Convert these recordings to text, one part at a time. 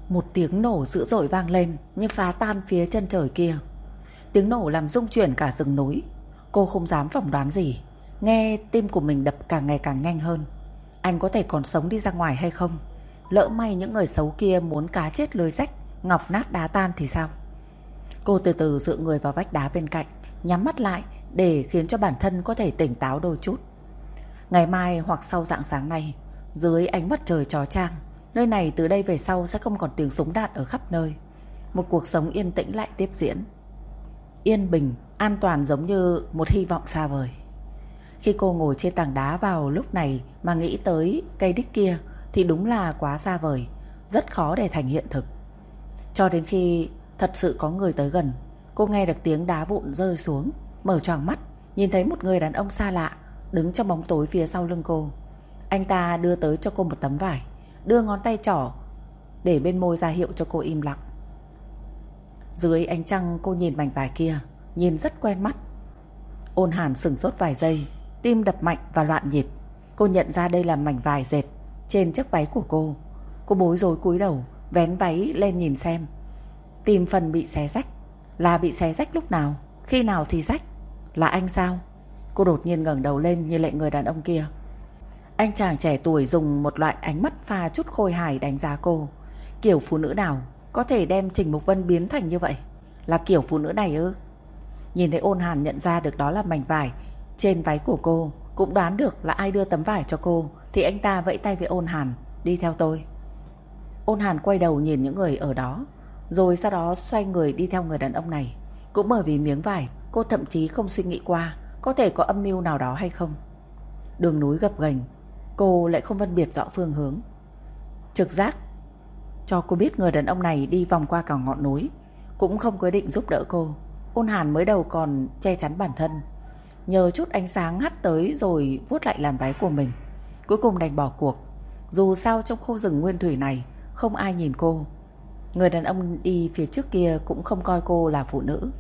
Một tiếng nổ dữ dội vang lên như phá tan phía chân trời kia. Tiếng nổ làm rung chuyển cả rừng núi. Cô không dám phỏng đoán gì, nghe tim của mình đập càng ngày càng nhanh hơn. Anh có thể còn sống đi ra ngoài hay không? Lỡ may những người xấu kia muốn cá chết lưới rách, ngọc nát đá tan thì sao? Cô từ từ dựa người vào vách đá bên cạnh, nhắm mắt lại để khiến cho bản thân có thể tỉnh táo đôi chút. Ngày mai hoặc sau rạng sáng nay, dưới ánh mặt trời chói chang, nơi này từ đây về sau sẽ không còn tiếng súng đạn ở khắp nơi. Một cuộc sống yên tĩnh lại tiếp diễn. Yên bình, an toàn giống như một hy vọng xa vời. Khi cô ngồi trên tảng đá vào lúc này mà nghĩ tới cây đích kia thì đúng là quá xa vời, rất khó để thành hiện thực. Cho đến khi thật sự có người tới gần, cô nghe được tiếng đá vụn rơi xuống, mở choàng mắt, nhìn thấy một người đàn ông xa lạ đứng trong bóng tối phía sau lưng cô. Anh ta đưa tới cho cô một tấm vải, đưa ngón tay trỏ để bên môi ra hiệu cho cô im lặng. Dưới ánh trăng cô nhìn mảnh vải kia, nhìn rất quen mắt. Ôn Hàn sửng sốt vài giây, tim đập mạnh và loạn nhịp. Cô nhận ra đây là mảnh vải dệt trên chiếc váy của cô. Cô bối rối cúi đầu, vén váy lên nhìn xem. Tìm phần bị xé rách. Là bị xé rách lúc nào? Khi nào thì rách? Là anh sao? Cô đột nhiên ngẩng đầu lên như lệ người đàn ông kia. Anh chàng trẻ tuổi dùng một loại ánh mắt pha chút khôi hài đánh giá cô. Kiểu phụ nữ nào có thể đem Trình Mục Vân biến thành như vậy? Là kiểu phụ nữ này ư? Nhìn thấy Ôn Hàn nhận ra được đó là mảnh vải trên váy của cô, cũng đoán được là ai đưa tấm vải cho cô, thì anh ta vẫy tay với Ôn Hàn, đi theo tôi. Ôn Hàn quay đầu nhìn những người ở đó, rồi sau đó xoay người đi theo người đàn ông này. Cũng bởi vì miếng vải, cô thậm chí không suy nghĩ qua có thể có âm mưu nào đó hay không. Đường núi gập ghềnh, cô lại không phân biệt rõ phương hướng. Trực giác cho cô biết người đàn ông này đi vòng qua cả ngọn núi, cũng không có ý định giúp đỡ cô. Ôn Hàn mới đầu còn che chắn bản thân, nhờ chút ánh sáng hắt tới rồi vuốt lại làn váy của mình. Cuối cùng đành bỏ cuộc. Dù sao trong khu rừng nguyên thủy này không ai nhìn cô. Người đàn ông đi phía trước kia cũng không coi cô là phụ nữ.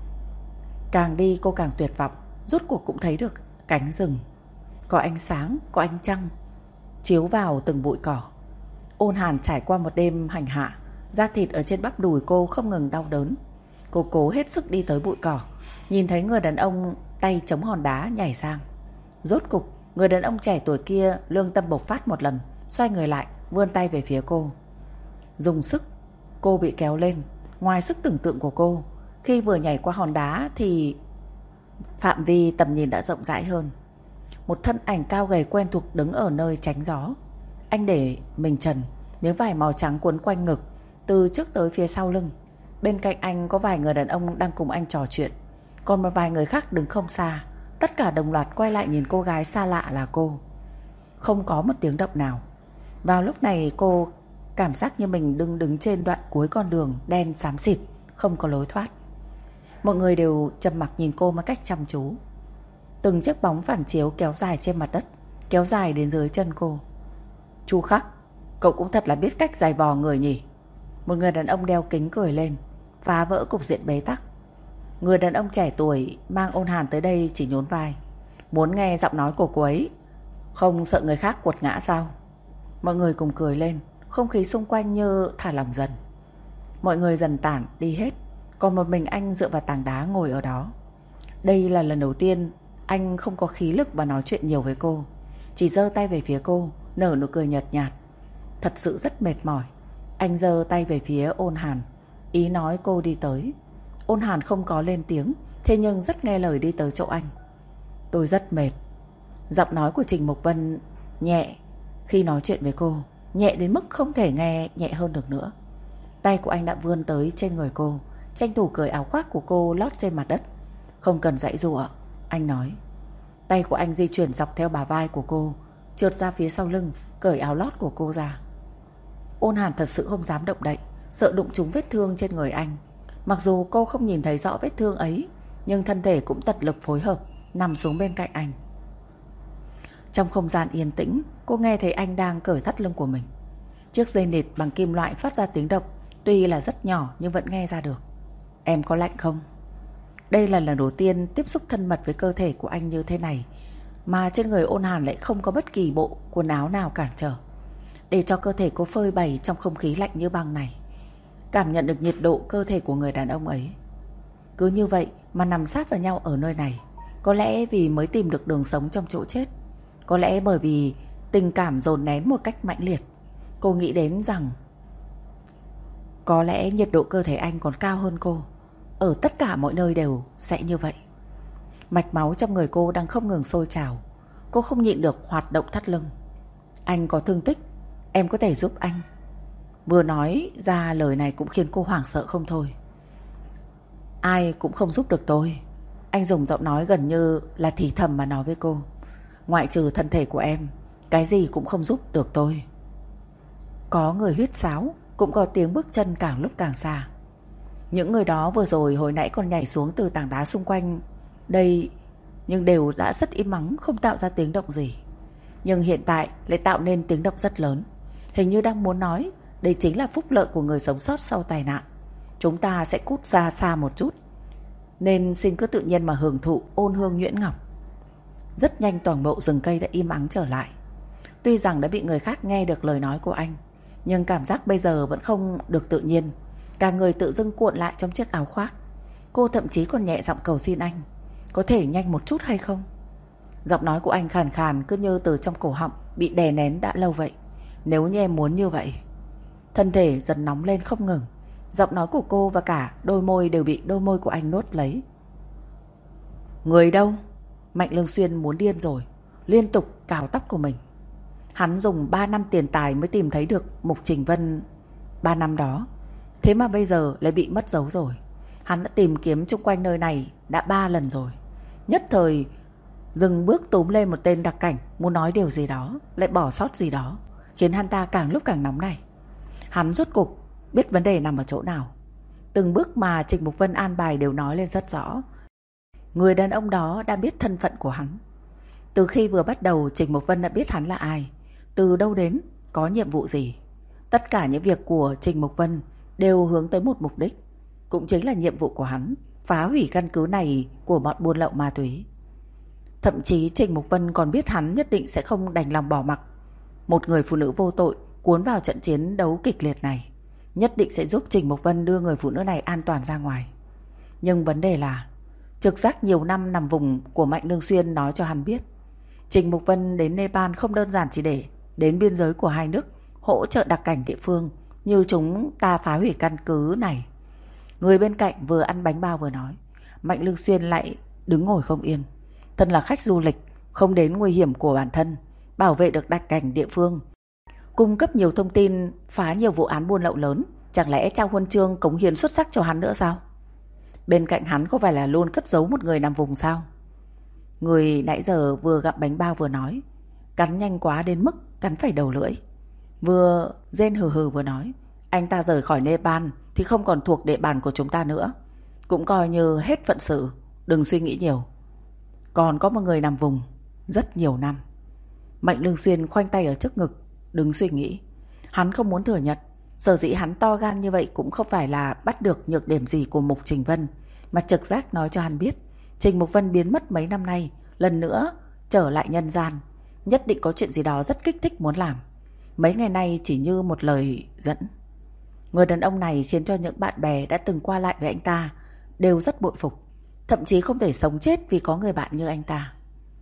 Càng đi cô càng tuyệt vọng. Rốt cuộc cũng thấy được cánh rừng, có ánh sáng, có ánh trăng chiếu vào từng bụi cỏ. Ôn Hàn trải qua một đêm hành hạ, da thịt ở trên bắp đùi cô không ngừng đau đớn. Cô cố hết sức đi tới bụi cỏ, nhìn thấy người đàn ông tay chống hòn đá nhảy sang. Rốt cục người đàn ông trẻ tuổi kia lương tâm bộc phát một lần, xoay người lại, vươn tay về phía cô. Dùng sức, cô bị kéo lên, ngoài sức tưởng tượng của cô. Khi vừa nhảy qua hòn đá thì phạm vi tầm nhìn đã rộng rãi hơn. Một thân ảnh cao gầy quen thuộc đứng ở nơi tránh gió. Anh để mình trần, miếng vải màu trắng quấn quanh ngực, từ trước tới phía sau lưng. Bên cạnh anh có vài người đàn ông đang cùng anh trò chuyện, còn một vài người khác đứng không xa. Tất cả đồng loạt quay lại nhìn cô gái xa lạ là cô. Không có một tiếng động nào. Vào lúc này cô cảm giác như mình đứng trên đoạn cuối con đường đen xám xịt, không có lối thoát. Mọi người đều trầm mặc nhìn cô một cách chăm chú. Từng chiếc bóng phản chiếu kéo dài trên mặt đất, kéo dài đến dưới chân cô. Chu Khắc, cậu cũng thật là biết cách giày vò người nhỉ? Một người đàn ông đeo kính cười lên, phá vỡ cục diện bế tắc. Người đàn ông trẻ tuổi mang Ôn Hàn tới đây chỉ nhún vai. Muốn nghe giọng nói của cô ấy, không sợ người khác quật ngã sao? Mọi người cùng cười lên, không khí xung quanh như thả lỏng dần. Mọi người dần tản đi hết, còn một mình anh dựa vào tảng đá ngồi ở đó. Đây là lần đầu tiên anh không có khí lực và nói chuyện nhiều với cô, chỉ giơ tay về phía cô, nở nụ cười nhợt nhạt. Thật sự rất mệt mỏi. Anh giơ tay về phía Ôn Hàn, ý nói cô đi tới. Ôn Hàn không có lên tiếng, thế nhưng rất nghe lời đi tới chỗ anh. Tôi rất mệt. Giọng nói của Trình Mục Vân nhẹ khi nói chuyện với cô, nhẹ đến mức không thể nghe nhẹ hơn được nữa. Tay của anh đã vươn tới trên người cô, tranh thủ cởi áo khoác của cô lót trên mặt đất. Không cần giãy giụa, anh nói. Tay của anh di chuyển dọc theo bả vai của cô, trượt ra phía sau lưng, cởi áo lót của cô ra. Ôn Hàn thật sự không dám động đậy, sợ đụng trúng vết thương trên người anh. Mặc dù cô không nhìn thấy rõ vết thương ấy, nhưng thân thể cũng tận lực phối hợp, nằm xuống bên cạnh anh. Trong không gian yên tĩnh, cô nghe thấy anh đang cởi thắt lưng của mình. Chiếc dây nịt bằng kim loại phát ra tiếng động, tuy là rất nhỏ nhưng vẫn nghe ra được. Em có lạnh không? Đây là lần đầu tiên tiếp xúc thân mật với cơ thể của anh như thế này, mà trên người Ôn Hàn lại không có bất kỳ bộ quần áo nào cản trở, để cho cơ thể cô phơi bày trong không khí lạnh như băng này. cảm nhận được nhiệt độ cơ thể của người đàn ông ấy. Cứ như vậy mà nằm sát vào nhau ở nơi này. Có lẽ vì mới tìm được đường sống trong chỗ chết, có lẽ bởi vì tình cảm dồn nén một cách mãnh liệt. Cô nghĩ đến rằng có lẽ nhiệt độ cơ thể anh còn cao hơn cô. Ở tất cả mọi nơi đều sẽ như vậy. Mạch máu trong người cô đang không ngừng sôi trào. Cô không nhịn được hoạt động thắt lưng. Anh có thương tích, em có thể giúp anh. Vừa nói ra lời này cũng khiến cô hoảng sợ không thôi. Ai cũng không giúp được tôi. Anh dùng giọng nói gần như là thì thầm mà nói với cô. Ngoại trừ thân thể của em, cái gì cũng không giúp được tôi. Có người huýt sáo, cũng có tiếng bước chân càng lúc càng xa. Những người đó vừa rồi hồi nãy còn nhảy xuống từ tảng đá xung quanh đây, nhưng đều đã rất im mắng, không tạo ra tiếng động gì. Nhưng hiện tại lại tạo nên tiếng động rất lớn. Hình như đang muốn nói đây chính là phúc lợi của người sống sót sau tai nạn. Chúng ta sẽ cút ra xa một chút, nên xin cứ tự nhiên mà hưởng thụ ôn hương nhuyễn ngọc. Rất nhanh toàn bộ rừng cây đã im ắng trở lại. Tuy rằng đã bị người khác nghe được lời nói của anh, nhưng cảm giác bây giờ vẫn không được tự nhiên. Cả người tự dưng cuộn lại trong chiếc áo khoác. Cô thậm chí còn nhẹ giọng cầu xin anh, có thể nhanh một chút hay không? Giọng nói của anh khàn khàn, cứ như từ trong cổ họng bị đè nén đã lâu vậy. Nếu như em muốn như vậy. Thân thể dần nóng lên không ngừng. Giọng nói của cô và cả đôi môi đều bị đôi môi của anh nuốt lấy. Người đâu? Mạnh Lương Xuyên muốn điên rồi, liên tục cào tóc của mình. Hắn dùng 3 năm tiền tài mới tìm thấy được Mục Trình Vân. 3 năm đó, thế mà bây giờ lại bị mất dấu rồi. Hắn đã tìm kiếm chung quanh nơi này đã 3 lần rồi. Nhất thời dừng bước túm lên một tên đặc cảnh, muốn nói điều gì đó, lại bỏ sót gì đó, khiến hắn ta càng lúc càng nóng này. Hắn rốt cuộc biết vấn đề nằm ở chỗ nào. Từng bước mà Trình Mục Vân an bài đều nói lên rất rõ. Người đàn ông đó đã biết thân phận của hắn. Từ khi vừa bắt đầu, Trình Mục Vân đã biết hắn là ai, từ đâu đến, có nhiệm vụ gì. Tất cả những việc của Trình Mục Vân đều hướng tới một mục đích, cũng chính là nhiệm vụ của hắn, phá hủy căn cứ này của bọn buôn lậu ma túy. Thậm chí Trình Mục Vân còn biết hắn nhất định sẽ không đành lòng bỏ mặc một người phụ nữ vô tội cuốn vào trận chiến đấu kịch liệt này. Nhất định sẽ giúp Trình Mục Vân đưa người phụ nữ này an toàn ra ngoài. Nhưng vấn đề là trực giác nhiều năm nằm vùng của Mạnh Lương Xuyên nói cho hắn biết, Trình Mục Vân đến Nepal không đơn giản chỉ để đến biên giới của hai nước hỗ trợ đặc cảnh địa phương như chúng ta phá hủy căn cứ này. Người bên cạnh vừa ăn bánh bao vừa nói. Mạnh Lương Xuyên lại đứng ngồi không yên. Thân là khách du lịch, không đến nguy hiểm của bản thân, bảo vệ được đặc cảnh địa phương, cung cấp nhiều thông tin, phá nhiều vụ án buôn lậu lớn, chẳng lẽ trao huân chương cống hiến xuất sắc cho hắn nữa sao? Bên cạnh hắn có phải là luôn cất giấu một người nằm vùng sao? Người nãy giờ vừa gặp bánh bao vừa nói, cắn nhanh quá đến mức cắn phải đầu lưỡi. Vừa rên hừ hừ vừa nói, anh ta rời khỏi Nepal thì không còn thuộc địa bàn của chúng ta nữa, cũng coi như hết phận sự, đừng suy nghĩ nhiều. Còn có một người nằm vùng rất nhiều năm. Mạnh Lương Xuyên khoanh tay ở trước ngực, đừng suy nghĩ. Hắn không muốn thừa nhận, sở dĩ hắn to gan như vậy cũng không phải là bắt được nhược điểm gì của Mục Trình Vân, mà trực giác nói cho hắn biết Trình Mục Vân biến mất mấy năm nay, lần nữa trở lại nhân gian, nhất định có chuyện gì đó rất kích thích muốn làm. Mấy ngày nay chỉ như một lời dẫn. Người đàn ông này khiến cho những bạn bè đã từng qua lại với anh ta đều rất bội phục, thậm chí không thể sống chết vì có người bạn như anh ta.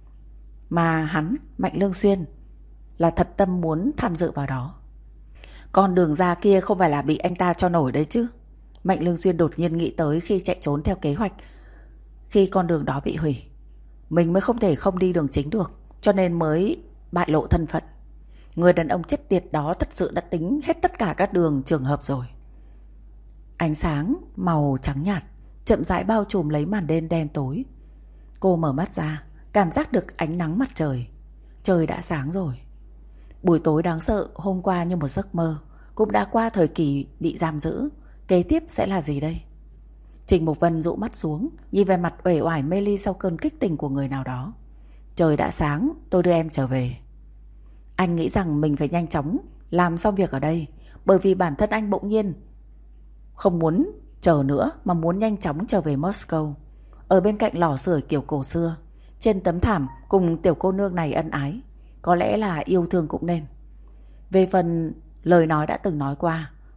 Mà hắn, Mạnh Lương Xuyên, là thật tâm muốn tham dự vào đó. Con đường ra kia không phải là bị anh ta cho nổi đấy chứ. Mạnh Lương Xuyên đột nhiên nghĩ tới khi chạy trốn theo kế hoạch, khi con đường đó bị hủy, mình mới không thể không đi đường chính được, cho nên mới bại lộ thân phận. Người đàn ông chết tiệt đó thật sự đã tính hết tất cả các đường trường hợp rồi. Ánh sáng màu trắng nhạt chậm rãi bao trùm lấy màn đêm đen tối. Cô mở mắt ra, cảm giác được ánh nắng mặt trời. Trời đã sáng rồi. Buổi tối đáng sợ hôm qua như một giấc mơ, cũng đã qua thời kỳ bị giam giữ. Kế tiếp sẽ là gì đây? Trình Mục Vân dụ mắt xuống, nhìn về mặt uể oải mê ly sau cơn kích tình của người nào đó. Trời đã sáng, tôi đưa em trở về. Anh nghĩ rằng mình phải nhanh chóng làm xong việc ở đây, bởi vì bản thân anh bỗng nhiên không muốn chờ nữa, mà muốn nhanh chóng trở về Moscow. Ở bên cạnh lò sưởi kiểu cổ xưa, trên tấm thảm cùng tiểu cô nương này ân ái, có lẽ là yêu thương cũng nên. Về phần lời nói đã từng nói qua,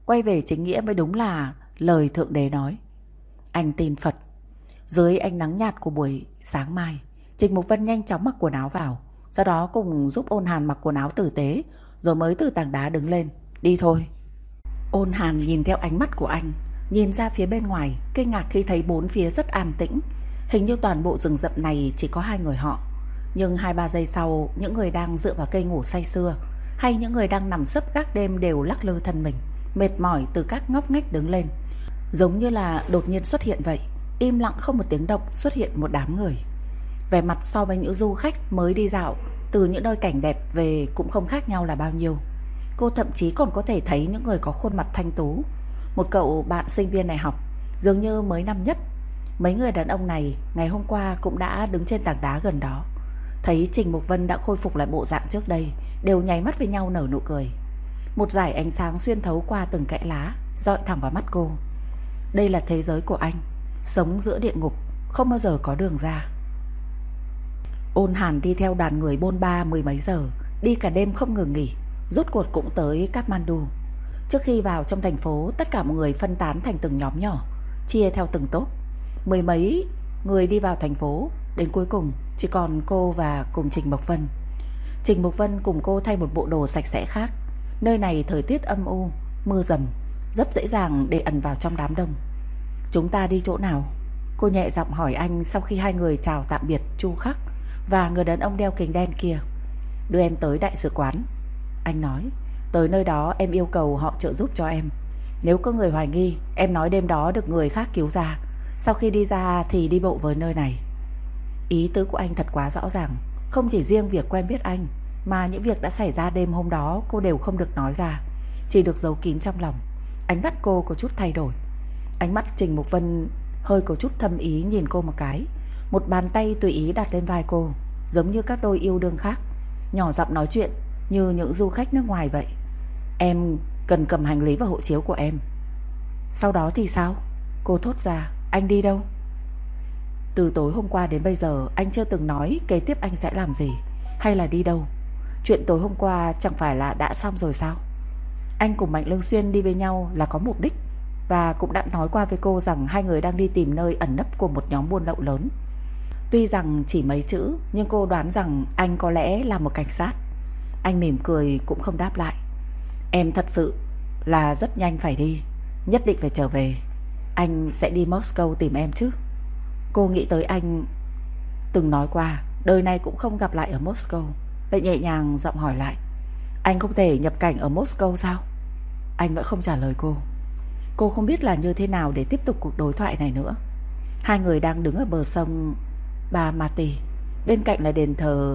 Quay về chính nghĩa mới đúng là lời Thượng Đế nói. Anh tin Phật. Dưới ánh nắng nhạt của buổi sáng mai, Trình Mục Vân nhanh chóng mặc quần áo vào, sau đó cùng giúp Ôn Hàn mặc quần áo tử tế, rồi mới từ tảng đá đứng lên. Đi thôi. Ôn Hàn nhìn theo ánh mắt của anh, nhìn ra phía bên ngoài, kinh ngạc khi thấy bốn phía rất an tĩnh. Hình như toàn bộ rừng rậm này chỉ có hai người họ. Nhưng 2-3 giây sau, những người đang dựa vào cây ngủ say sưa, hay những người đang nằm sấp gác đêm đều lắc lư thân mình, mệt mỏi từ các ngóc ngách đứng lên. Giống như là đột nhiên xuất hiện vậy. Im lặng không một tiếng động xuất hiện một đám người. Vẻ mặt so với những du khách mới đi dạo từ những nơi cảnh đẹp về cũng không khác nhau là bao nhiêu. Cô thậm chí còn có thể thấy những người có khuôn mặt thanh tú. Một cậu bạn sinh viên đại học, dường như mới năm nhất. Mấy người đàn ông này ngày hôm qua cũng đã đứng trên tảng đá gần đó. Thấy Trình Mục Vân đã khôi phục lại bộ dạng trước đây, đều nháy mắt với nhau nở nụ cười. Một dải ánh sáng xuyên thấu qua từng kẽ lá, dọi thẳng vào mắt cô. Đây là thế giới của anh, sống giữa địa ngục, không bao giờ có đường ra. Ôn Hàn đi theo đoàn người bôn ba mười mấy giờ, đi cả đêm không ngừng nghỉ, rốt cuộc cũng tới Kathmandu. Trước khi vào trong thành phố, tất cả mọi người phân tán thành từng nhóm nhỏ, chia theo từng tốp. Mười mấy người đi vào thành phố, đến cuối cùng chỉ còn cô và cùng Trình Mộc Vân. Trình Mộc Vân cùng cô thay một bộ đồ sạch sẽ khác. Nơi này thời tiết âm u, mưa dầm, rất dễ dàng để ẩn vào trong đám đông. Chúng ta đi chỗ nào? Cô nhẹ giọng hỏi anh sau khi hai người chào tạm biệt Chu Khắc và người đàn ông đeo kính đen kia. Đưa em tới đại sứ quán. Anh nói, tới nơi đó em yêu cầu họ trợ giúp cho em. Nếu có người hoài nghi, em nói đêm đó được người khác cứu ra. Sau khi đi ra thì đi bộ với nơi này. Ý tứ của anh thật quá rõ ràng. Không chỉ riêng việc quen biết anh, mà những việc đã xảy ra đêm hôm đó cô đều không được nói ra, chỉ được giấu kín trong lòng. Ánh mắt cô có chút thay đổi. Ánh mắt Trình Mục Vân hơi có chút thâm ý nhìn cô một cái. Một bàn tay tùy ý đặt lên vai cô, giống như các đôi yêu đương khác, nhỏ giọng nói chuyện như những du khách nước ngoài vậy. Em cần cầm hành lý và hộ chiếu của em. Sau đó thì sao? Cô thốt ra. Anh đi đâu? Từ tối hôm qua đến bây giờ anh chưa từng nói kế tiếp anh sẽ làm gì hay là đi đâu. Chuyện tối hôm qua chẳng phải là đã xong rồi sao? Anh cùng Mạnh Lương Xuyên đi với nhau là có mục đích, và cũng đã nói qua với cô rằng hai người đang đi tìm nơi ẩn nấp của một nhóm buôn lậu lớn. Tuy rằng chỉ mấy chữ, nhưng cô đoán rằng anh có lẽ là một cảnh sát. Anh mỉm cười cũng không đáp lại. Em thật sự là rất nhanh phải đi, nhất định phải trở về. Anh sẽ đi Moscow tìm em chứ? Cô nghĩ tới anh từng nói qua đời này cũng không gặp lại ở Moscow, lại nhẹ nhàng giọng hỏi lại. Anh không thể nhập cảnh ở Moscow sao? Anh vẫn không trả lời cô. Cô không biết là như thế nào để tiếp tục cuộc đối thoại này nữa. Hai người đang đứng ở bờ sông Bamati, bên cạnh là đền thờ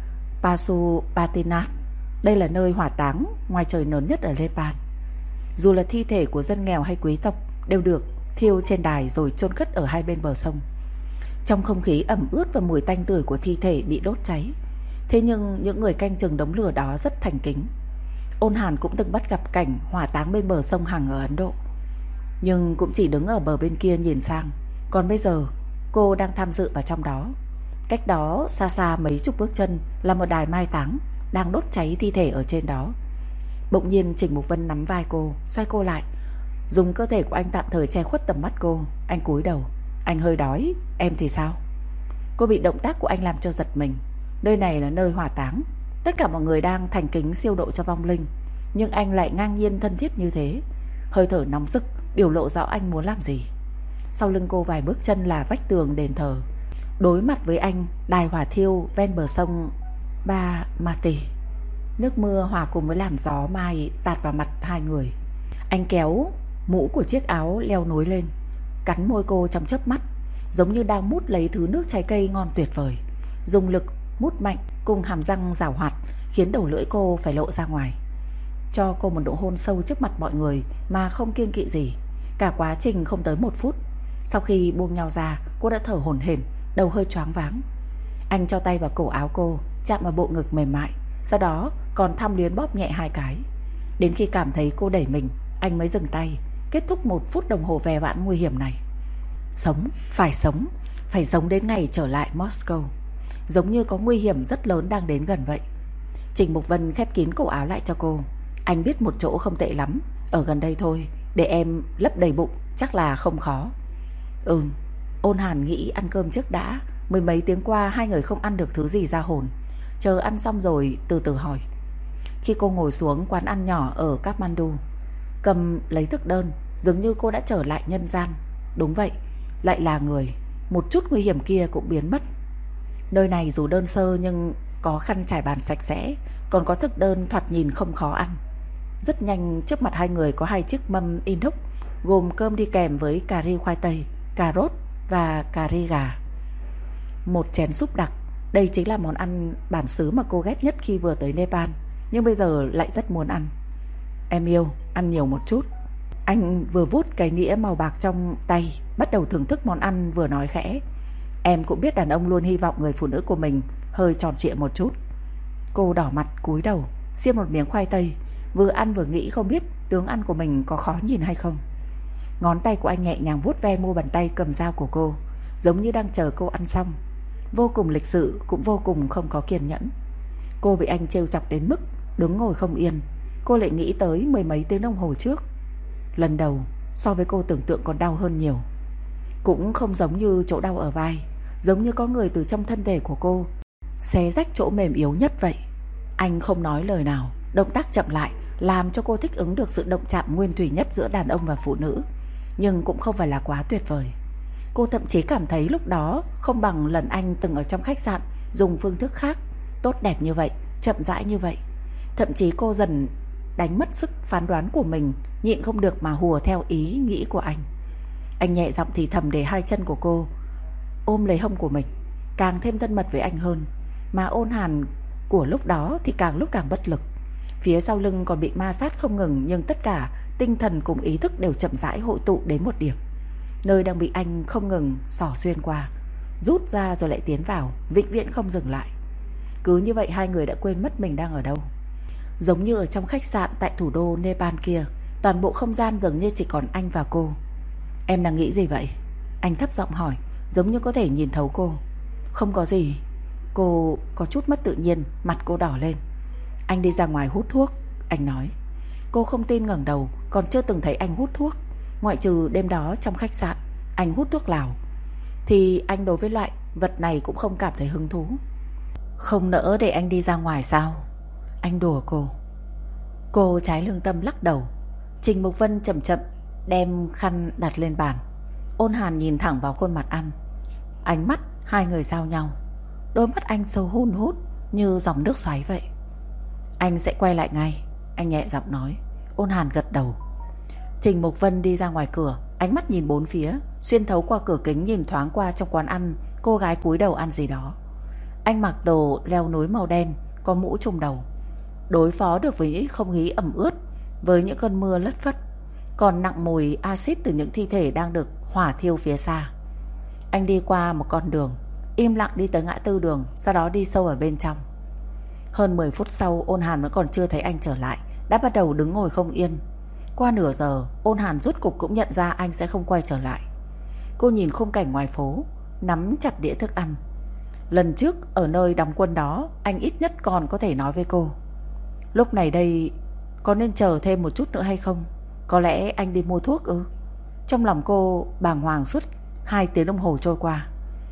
Pasupatinath. Đây là nơi hỏa táng ngoài trời lớn nhất ở Nepal. Dù là thi thể của dân nghèo hay quý tộc đều được thiêu trên đài rồi chôn cất ở hai bên bờ sông. Trong không khí ẩm ướt và mùi tanh tưởi của thi thể bị đốt cháy. Thế nhưng những người canh chừng đống lửa đó rất thành kính. Ôn Hàn cũng từng bắt gặp cảnh hỏa táng bên bờ sông Hằng ở Ấn Độ, nhưng cũng chỉ đứng ở bờ bên kia nhìn sang. Còn bây giờ cô đang tham dự vào trong đó. Cách đó xa xa mấy chục bước chân là một đài mai táng đang đốt cháy thi thể ở trên đó. Bỗng nhiên Trình Mục Vân nắm vai cô, xoay cô lại, dùng cơ thể của anh tạm thời che khuất tầm mắt cô. Anh cúi đầu. Anh hơi đói, em thì sao? Cô bị động tác của anh làm cho giật mình. Nơi này là nơi hỏa táng, tất cả mọi người đang thành kính siêu độ cho vong linh, nhưng anh lại ngang nhiên thân thiết như thế. Hơi thở nóng rực biểu lộ rõ anh muốn làm gì. Sau lưng cô vài bước chân là vách tường đền thờ. Đối mặt với anh, đài hỏa thiêu ven bờ sông Bamati. Nước mưa hòa cùng với làn gió mai tạt vào mặt hai người. Anh kéo mũ của chiếc áo leo nối lên, cắn môi cô trong chớp mắt, giống như đang mút lấy thứ nước trái cây ngon tuyệt vời. Dùng lực mút mạnh cùng hàm răng giảo hoạt, khiến đầu lưỡi cô phải lộ ra ngoài. Cho cô một nụ hôn sâu trước mặt mọi người mà không kiêng kỵ gì. Cả quá trình không tới 1 phút. Sau khi buông nhau ra, cô đã thở hổn hển, đầu hơi choáng váng. Anh cho tay vào cổ áo cô, chạm vào bộ ngực mềm mại, sau đó còn thăm luyến bóp nhẹ 2 cái. Đến khi cảm thấy cô đẩy mình, anh mới dừng tay, kết thúc 1 phút đồng hồ ve vãn nguy hiểm này. Sống, phải sống đến ngày trở lại Moscow. Giống như có nguy hiểm rất lớn đang đến gần vậy. Trình Mục Vân khép kín cổ áo lại cho cô. Anh biết một chỗ không tệ lắm, Ở gần đây thôi, để em lấp đầy bụng, chắc là không khó. Ôn Hàn nghĩ ăn cơm trước đã. Mười mấy tiếng qua hai người không ăn được thứ gì ra hồn. Chờ ăn xong rồi từ từ hỏi. Khi cô ngồi xuống quán ăn nhỏ ở Kathmandu, cầm lấy thực đơn, dường như cô đã trở lại nhân gian. Đúng vậy, lại là người. Một chút nguy hiểm kia cũng biến mất. Nơi này dù đơn sơ nhưng có khăn trải bàn sạch sẽ, còn có thực đơn thoạt nhìn không khó ăn. Rất nhanh trước mặt hai người có hai chiếc mâm inox gồm cơm đi kèm với cà ri khoai tây, cà rốt và cà ri gà. Một chén súp đặc. Đây chính là món ăn bản xứ mà cô ghét nhất khi vừa tới Nepal, nhưng bây giờ lại rất muốn ăn. Em yêu, ăn nhiều một chút. Anh vừa vuốt cái nĩa màu bạc trong tay, bắt đầu thưởng thức món ăn vừa nói khẽ. Em cũng biết đàn ông luôn hy vọng người phụ nữ của mình hơi tròn trịa một chút. Cô đỏ mặt cúi đầu, xiên một miếng khoai tây, vừa ăn vừa nghĩ không biết tướng ăn của mình có khó nhìn hay không. Ngón tay của anh nhẹ nhàng vuốt ve mu bàn tay cầm dao của cô, giống như đang chờ cô ăn xong. Vô cùng lịch sự, cũng vô cùng không có kiên nhẫn. Cô bị anh trêu chọc đến mức đứng ngồi không yên. Cô lại nghĩ tới mười mấy tiếng đồng hồ trước. Lần đầu so với cô tưởng tượng còn đau hơn nhiều. Cũng không giống như chỗ đau ở vai, giống như có người từ trong thân thể của cô xé rách chỗ mềm yếu nhất vậy. Anh không nói lời nào, động tác chậm lại, làm cho cô thích ứng được sự động chạm nguyên thủy nhất giữa đàn ông và phụ nữ, nhưng cũng không phải là quá tuyệt vời. Cô thậm chí cảm thấy lúc đó không bằng lần anh từng ở trong khách sạn dùng phương thức khác, tốt đẹp như vậy, chậm rãi như vậy. Thậm chí cô dần đánh mất sức phán đoán của mình, nhịn không được mà hùa theo ý nghĩ của anh. Anh nhẹ giọng thì thầm để hai chân của cô ôm lấy hông của mình, càng thêm thân mật với anh hơn. Mà Ôn Hàn của lúc đó thì càng lúc càng bất lực. Phía sau lưng còn bị ma sát không ngừng, nhưng tất cả tinh thần cùng ý thức đều chậm rãi hội tụ đến một điểm, nơi đang bị anh không ngừng xỏ xuyên qua, rút ra rồi lại tiến vào, vĩnh viễn không dừng lại. Cứ như vậy hai người đã quên mất mình đang ở đâu. Giống như ở trong khách sạn tại thủ đô Nepal kia, toàn bộ không gian dường như chỉ còn anh và cô. Em đang nghĩ gì vậy? Anh thấp giọng hỏi, giống như có thể nhìn thấu cô. Không có gì. Cô có chút mất tự nhiên, mặt cô đỏ lên. Anh đi ra ngoài hút thuốc, anh nói. Cô không tin ngẩng đầu, còn chưa từng thấy anh hút thuốc. Ngoại trừ đêm đó trong khách sạn anh hút thuốc lào, thì anh đối với loại vật này cũng không cảm thấy hứng thú. Không nỡ để anh đi ra ngoài sao? Anh đùa cô. Cô trái lương tâm lắc đầu. Trình Mục Vân chậm chậm đem khăn đặt lên bàn. Ôn Hàn nhìn thẳng vào khuôn mặt anh. Ánh mắt hai người giao nhau. Đôi mắt anh sâu hun hút như dòng nước xoáy vậy. Anh sẽ quay lại ngay, anh nhẹ giọng nói. Ôn Hàn gật đầu. Trình Mục Vân đi ra ngoài cửa, ánh mắt nhìn bốn phía, xuyên thấu qua cửa kính nhìn thoáng qua trong quán ăn. Cô gái cúi đầu ăn gì đó. Anh mặc đồ leo núi màu đen, có mũ trùm đầu, đối phó được với không khí ẩm ướt, với những cơn mưa lất phất, còn nặng mùi axit từ những thi thể đang được hỏa thiêu phía xa. Anh đi qua một con đường, im lặng đi tới ngã tư đường, sau đó đi sâu ở bên trong. Hơn 10 phút sau, Ôn Hàn vẫn còn chưa thấy anh trở lại, đã bắt đầu đứng ngồi không yên. Qua nửa giờ, Ôn Hàn rốt cục cũng nhận ra anh sẽ không quay trở lại. Cô nhìn khung cảnh ngoài phố, nắm chặt đĩa thức ăn. Lần trước ở nơi đóng quân đó, anh ít nhất còn có thể nói với cô. Lúc này đây có nên chờ thêm một chút nữa hay không? Có lẽ anh đi mua thuốc ư? Trong lòng cô bàng hoàng suốt 2 tiếng đồng hồ trôi qua.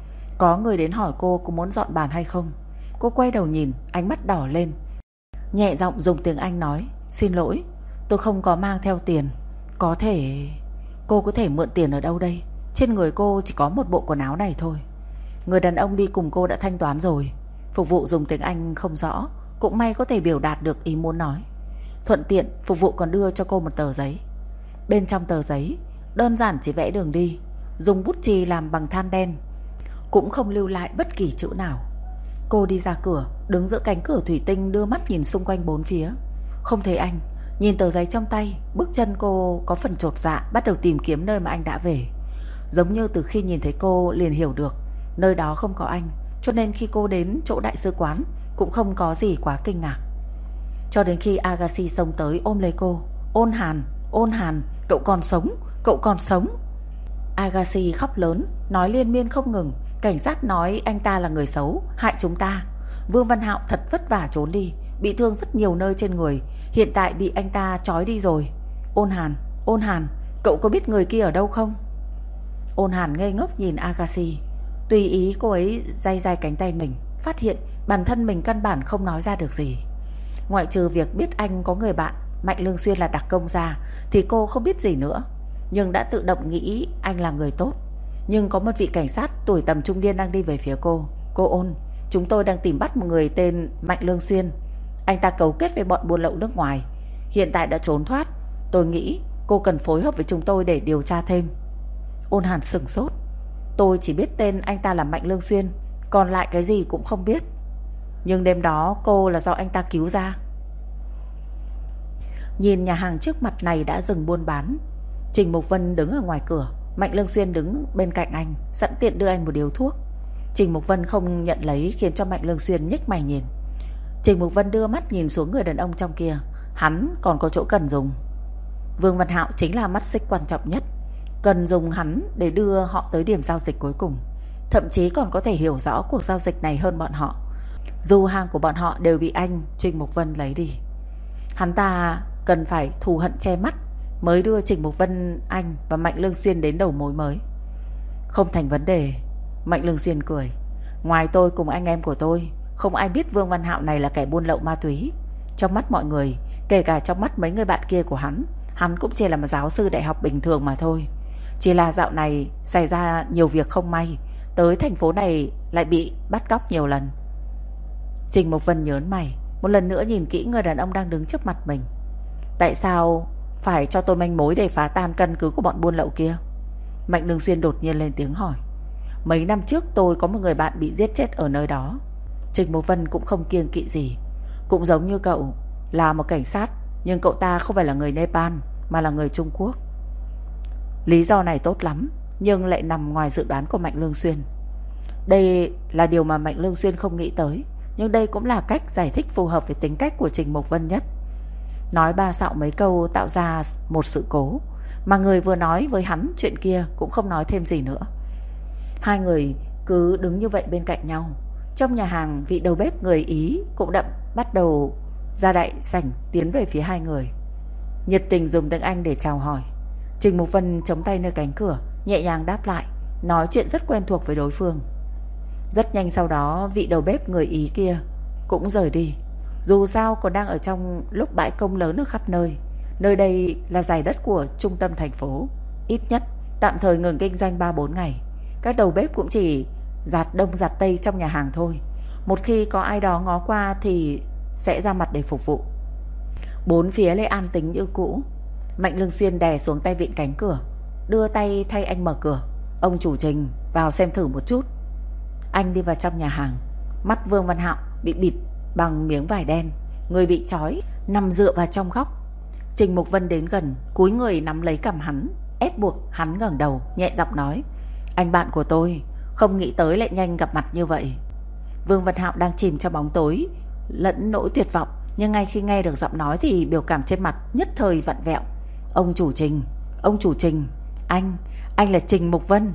Có người đến hỏi cô có muốn dọn bàn hay không. Cô quay đầu nhìn, ánh mắt đỏ lên, nhẹ giọng dùng tiếng Anh nói. Xin lỗi, tôi không có mang theo tiền. Có thể... Cô có thể mượn tiền ở đâu đây? Trên người cô chỉ có một bộ quần áo này thôi. Người đàn ông đi cùng cô đã thanh toán rồi. Phục vụ dùng tiếng Anh không rõ, cũng may có thể biểu đạt được ý muốn nói. Thuận tiện phục vụ còn đưa cho cô một tờ giấy. Bên trong tờ giấy đơn giản chỉ vẽ đường đi, dùng bút chì làm bằng than đen, cũng không lưu lại bất kỳ chữ nào. Cô đi ra cửa, đứng giữa cánh cửa thủy tinh, đưa mắt nhìn xung quanh bốn phía. Không thấy anh. Nhìn tờ giấy trong tay, bước chân cô có phần chột dạ, bắt đầu tìm kiếm nơi mà anh đã về. Giống như từ khi nhìn thấy cô liền hiểu được nơi đó không có anh, cho nên khi cô đến chỗ đại sứ quán cũng không có gì quá kinh ngạc. Cho đến khi Agassi xông tới ôm lấy cô. Ôn Hàn, Ôn Hàn, cậu còn sống, cậu còn sống. Agassi khóc lớn, nói liên miên không ngừng. Cảnh sát nói anh ta là người xấu, hại chúng ta. Vương Văn Hạo thật vất vả trốn đi, bị thương rất nhiều nơi trên người, hiện tại bị anh ta trói đi rồi. Ôn Hàn, Ôn Hàn, cậu có biết người kia ở đâu không? Ôn Hàn ngây ngốc nhìn Agassi. Tùy ý cô ấy day day cánh tay mình, phát hiện bản thân mình căn bản không nói ra được gì. Ngoại trừ việc biết anh có người bạn Mạnh Lương Xuyên là đặc công ra thì cô không biết gì nữa. Nhưng đã tự động nghĩ anh là người tốt. Nhưng có một vị cảnh sát tuổi tầm trung niên đang đi về phía cô. Cô Ôn, chúng tôi đang tìm bắt một người tên Mạnh Lương Xuyên. Anh ta cấu kết với bọn buôn lậu nước ngoài, hiện tại đã trốn thoát. Tôi nghĩ cô cần phối hợp với chúng tôi để điều tra thêm. Ôn Hàn sửng sốt. Tôi chỉ biết tên anh ta là Mạnh Lương Xuyên, còn lại cái gì cũng không biết. Nhưng đêm đó cô là do anh ta cứu ra. Nhìn nhà hàng trước mặt này đã dừng buôn bán. Trình Mục Vân đứng ở ngoài cửa, Mạnh Lương Xuyên đứng bên cạnh anh, sẵn tiện đưa anh một điếu thuốc. Trình Mục Vân không nhận lấy, khiến cho Mạnh Lương Xuyên nhếch mày nhìn. Trình Mục Vân đưa mắt nhìn xuống người đàn ông trong kia. Hắn còn có chỗ cần dùng. Vương Văn Hạo chính là mắt xích quan trọng nhất, cần dùng hắn để đưa họ tới điểm giao dịch cuối cùng. Thậm chí còn có thể hiểu rõ cuộc giao dịch này hơn bọn họ, dù hàng của bọn họ đều bị anh Trình Mục Vân lấy đi. Hắn ta cần phải thù hận che mắt mới đưa Trình Mục Vân, anh và Mạnh Lương Xuyên đến đầu mối mới. Không thành vấn đề. Mạnh Lương Xuyên cười. Ngoài tôi cùng anh em của tôi, không ai biết Vương Văn Hạo này là kẻ buôn lậu ma túy. Trong mắt mọi người, kể cả trong mắt mấy người bạn kia của hắn cũng chỉ là một giáo sư đại học bình thường mà thôi. Chỉ là dạo này xảy ra nhiều việc không may, tới thành phố này lại bị bắt cóc nhiều lần. Trình Mục Vân nhớn mày, một lần nữa nhìn kỹ người đàn ông đang đứng trước mặt mình. Tại sao phải cho tôi manh mối để phá tan căn cứ của bọn buôn lậu kia? Mạnh Lương Xuyên đột nhiên lên tiếng hỏi. Mấy năm trước tôi có một người bạn bị giết chết ở nơi đó. Trình Mục Vân cũng không kiêng kỵ gì. Cũng giống như cậu, là một cảnh sát, nhưng cậu ta không phải là người Nepal mà là người Trung Quốc. Lý do này tốt lắm, nhưng lại nằm ngoài dự đoán của Mạnh Lương Xuyên. Đây là điều mà Mạnh Lương Xuyên không nghĩ tới, nhưng đây cũng là cách giải thích phù hợp với tính cách của Trình Mục Vân nhất. Nói ba xạo mấy câu tạo ra một sự cố, mà người vừa nói với hắn chuyện kia cũng không nói thêm gì nữa. Hai người cứ đứng như vậy bên cạnh nhau. Trong nhà hàng, vị đầu bếp người Ý cũng đã bắt đầu ra đại sảnh tiến về phía hai người, nhiệt tình dùng tiếng Anh để chào hỏi. Trình Mục Vân chống tay nơi cánh cửa, nhẹ nhàng đáp lại, nói chuyện rất quen thuộc với đối phương. Rất nhanh sau đó, vị đầu bếp người Ý kia cũng rời đi. Dù sao còn đang ở trong lúc bãi công lớn ở khắp nơi. Nơi đây là dải đất của trung tâm thành phố, ít nhất tạm thời ngừng kinh doanh 3-4 ngày. Các đầu bếp cũng chỉ giặt đông giặt tây trong nhà hàng thôi. Một khi có ai đó ngó qua thì sẽ ra mặt để phục vụ. Bốn phía lại an tĩnh như cũ. Mạnh Lương Xuyên đè xuống tay vịn cánh cửa, đưa tay thay anh mở cửa. Ông chủ Trình, vào xem thử một chút. Anh đi vào trong nhà hàng. Mắt Vương Văn Hạo bị bịt bằng miếng vải đen, người bị trói nằm dựa vào trong góc. Trình Mục Vân đến gần, cúi người nắm lấy cằm hắn, ép buộc hắn ngẩng đầu, nhẹ giọng nói. Anh bạn của tôi, không nghĩ tới lại nhanh gặp mặt như vậy. Vương Văn Hạo đang chìm trong bóng tối lẫn nỗi tuyệt vọng, nhưng ngay khi nghe được giọng nói thì biểu cảm trên mặt nhất thời vặn vẹo. Ông chủ Trình, anh là Trình Mục Vân.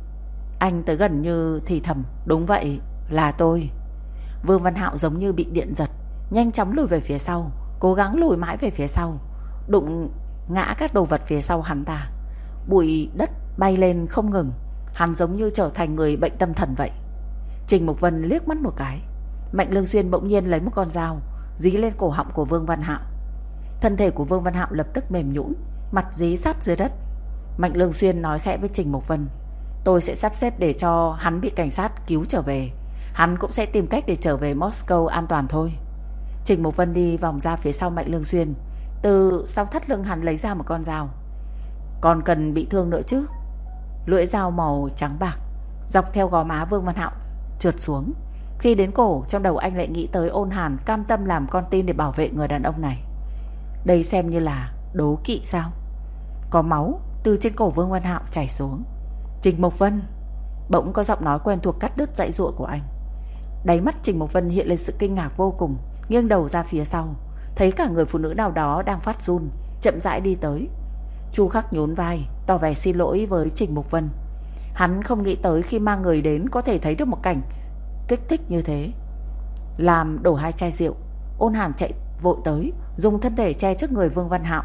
Anh tới gần như thì thầm. Đúng vậy, là tôi. Vương Văn Hạo giống như bị điện giật, nhanh chóng lùi về phía sau, cố gắng lùi mãi về phía sau, đụng ngã các đồ vật phía sau hắn ta. Bụi đất bay lên không ngừng, hắn giống như trở thành người bệnh tâm thần vậy. Trình Mục Vân liếc mắt một cái. Mạnh Lương Xuyên bỗng nhiên lấy một con dao dí lên cổ họng của Vương Văn Hạo. Thân thể của Vương Văn Hạo lập tức mềm nhũn, mặt dí sát dưới đất. Mạnh Lương Xuyên nói khẽ với Trình Mục Vân. Tôi sẽ sắp xếp để cho hắn bị cảnh sát cứu trở về. Hắn cũng sẽ tìm cách để trở về Moscow an toàn thôi. Trình Mục Vân đi vòng ra phía sau Mạnh Lương Xuyên, từ sau thắt lưng hắn lấy ra một con dao. Còn cần bị thương nữa chứ? Lưỡi dao màu trắng bạc dọc theo gò má Vương Văn Hạo trượt xuống. Khi đến cổ, trong đầu anh lại nghĩ tới Ôn Hàn cam tâm làm con tin để bảo vệ người đàn ông này. Đây xem như là đố kỵ sao? Có máu từ trên cổ Vương Văn Hạo chảy xuống. Trình Mục Vân. Bỗng có giọng nói quen thuộc cắt đứt dãy dụa của anh. Đáy mắt Trình Mục Vân hiện lên sự kinh ngạc vô cùng, nghiêng đầu ra phía sau, thấy cả người phụ nữ nào đó đang phát run, chậm rãi đi tới. Chu Khắc nhún vai, tỏ vẻ xin lỗi với Trình Mục Vân. Hắn không nghĩ tới khi mang người đến có thể thấy được một cảnh kích thích như thế. Làm đổ 2 chai rượu, Ôn Hàn chạy vội tới, dùng thân thể che trước người Vương Văn Hạo,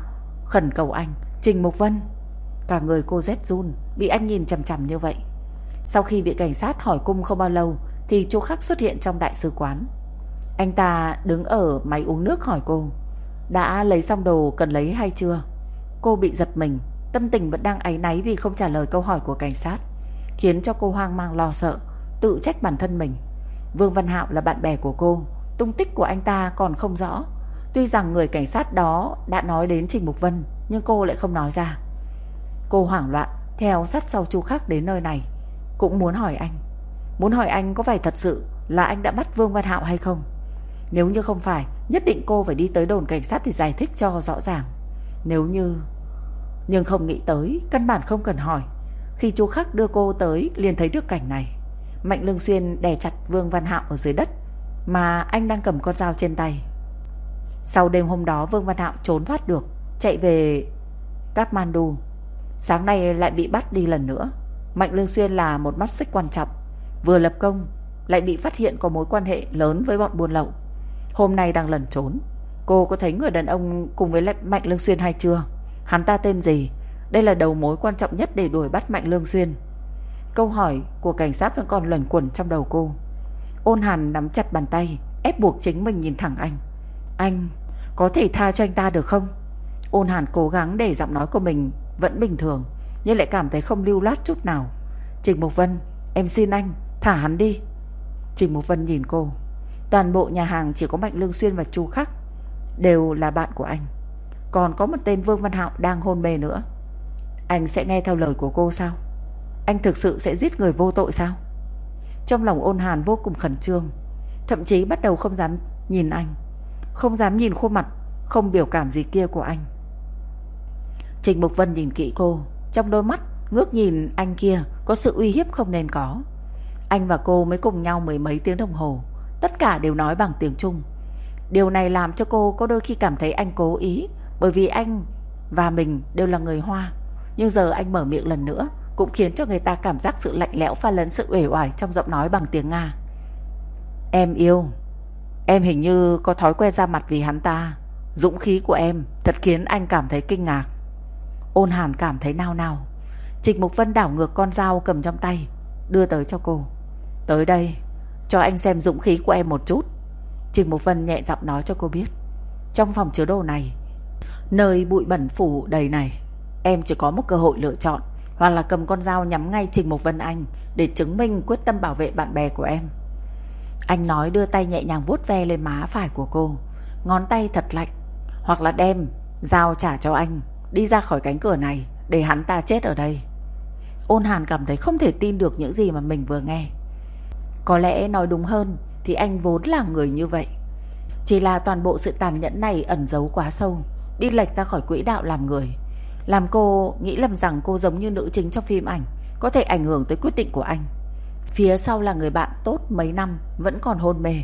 khẩn cầu anh. Trình Mục Vân. Cả người cô rét run, bị anh nhìn chằm chằm như vậy. Sau khi bị cảnh sát hỏi cung không bao lâu thì Chu Khắc xuất hiện trong đại sứ quán. Anh ta đứng ở máy uống nước hỏi cô đã lấy xong đồ cần lấy hay chưa. Cô bị giật mình, tâm tình vẫn đang áy náy vì không trả lời câu hỏi của cảnh sát, khiến cho cô hoang mang lo sợ, tự trách bản thân mình. Vương Văn Hạo là bạn bè của cô, tung tích của anh ta còn không rõ. Tuy rằng người cảnh sát đó đã nói đến Trình Mục Vân, nhưng cô lại không nói ra. Cô hoảng loạn theo sát sau Chu Khắc đến nơi này, cũng muốn hỏi anh có phải thật sự là anh đã bắt Vương Văn Hạo hay không. Nếu như không phải, nhất định cô phải đi tới đồn cảnh sát để giải thích cho rõ ràng. Nhưng không nghĩ tới, căn bản không cần hỏi, khi Chu Khắc đưa cô tới liền thấy được cảnh này. Mạnh Lương Xuyên đè chặt Vương Văn Hạo ở dưới đất, mà anh đang cầm con dao trên tay. Sau đêm hôm đó Vương Văn Hạo trốn thoát được, chạy về Kathmandu. Sáng nay lại bị bắt đi lần nữa. Mạnh Lương Xuyên là một mắt xích quan trọng, vừa lập công lại bị phát hiện có mối quan hệ lớn với bọn buôn lậu. Hôm nay đang lẩn trốn. Cô có thấy người đàn ông cùng với Mạnh Lương Xuyên hay chưa? Hắn ta tên gì? Đây là đầu mối quan trọng nhất để đuổi bắt Mạnh Lương Xuyên. Câu hỏi của cảnh sát vẫn còn luẩn quẩn trong đầu cô. Ôn Hàn nắm chặt bàn tay, ép buộc chính mình nhìn thẳng anh. Anh có thể tha cho anh ta được không? Ôn Hàn cố gắng để giọng nói của mình vẫn bình thường, nhưng lại cảm thấy không lưu loát chút nào. Trình Mục Vân, em xin anh, thả hắn đi. Trình Mục Vân nhìn cô. Toàn bộ nhà hàng chỉ có Mạnh Lương Xuyên và Chu Khắc đều là bạn của anh, còn có một tên Vương Văn Hạo đang hôn mê nữa. Anh sẽ nghe theo lời của cô sao? Anh thực sự sẽ giết người vô tội sao? Trong lòng Ôn Hàn vô cùng khẩn trương, thậm chí bắt đầu không dám nhìn anh, không dám nhìn khuôn mặt không biểu cảm gì kia của anh. Trình Mục Vân nhìn kỹ cô, trong đôi mắt ngước nhìn anh kia có sự uy hiếp không nên có. Anh và cô mới cùng nhau mười mấy tiếng đồng hồ, tất cả đều nói bằng tiếng Trung. Điều này làm cho cô có đôi khi cảm thấy anh cố ý, bởi vì anh và mình đều là người Hoa. Nhưng giờ anh mở miệng lần nữa cũng khiến cho người ta cảm giác sự lạnh lẽo pha lẫn sự uể oải trong giọng nói bằng tiếng Nga. Em yêu, em hình như có thói quen ra mặt vì hắn ta. Dũng khí của em thật khiến anh cảm thấy kinh ngạc. Ôn Hàn cảm thấy nao nao. Trình Mục Vân đảo ngược con dao cầm trong tay, đưa tới cho cô. Tới đây, cho anh xem dũng khí của em một chút. Trình Mục Vân nhẹ giọng nói cho cô biết, trong phòng chứa đồ này, nơi bụi bẩn phủ đầy này, em chỉ có một cơ hội lựa chọn, hoặc là cầm con dao nhắm ngay Trình Mục Vân anh để chứng minh quyết tâm bảo vệ bạn bè của em. Anh nói đưa tay nhẹ nhàng vuốt ve lên má phải của cô, ngón tay thật lạnh. Hoặc là đem dao trả cho anh, đi ra khỏi cánh cửa này, để hắn ta chết ở đây. Ôn Hàn cảm thấy không thể tin được những gì mà mình vừa nghe. Có lẽ nói đúng hơn thì anh vốn là người như vậy, chỉ là toàn bộ sự tàn nhẫn này ẩn giấu quá sâu, đi lệch ra khỏi quỹ đạo làm người, làm cô nghĩ lầm rằng cô giống như nữ chính trong phim ảnh, có thể ảnh hưởng tới quyết định của anh. Phía sau là người bạn tốt mấy năm vẫn còn hôn mê.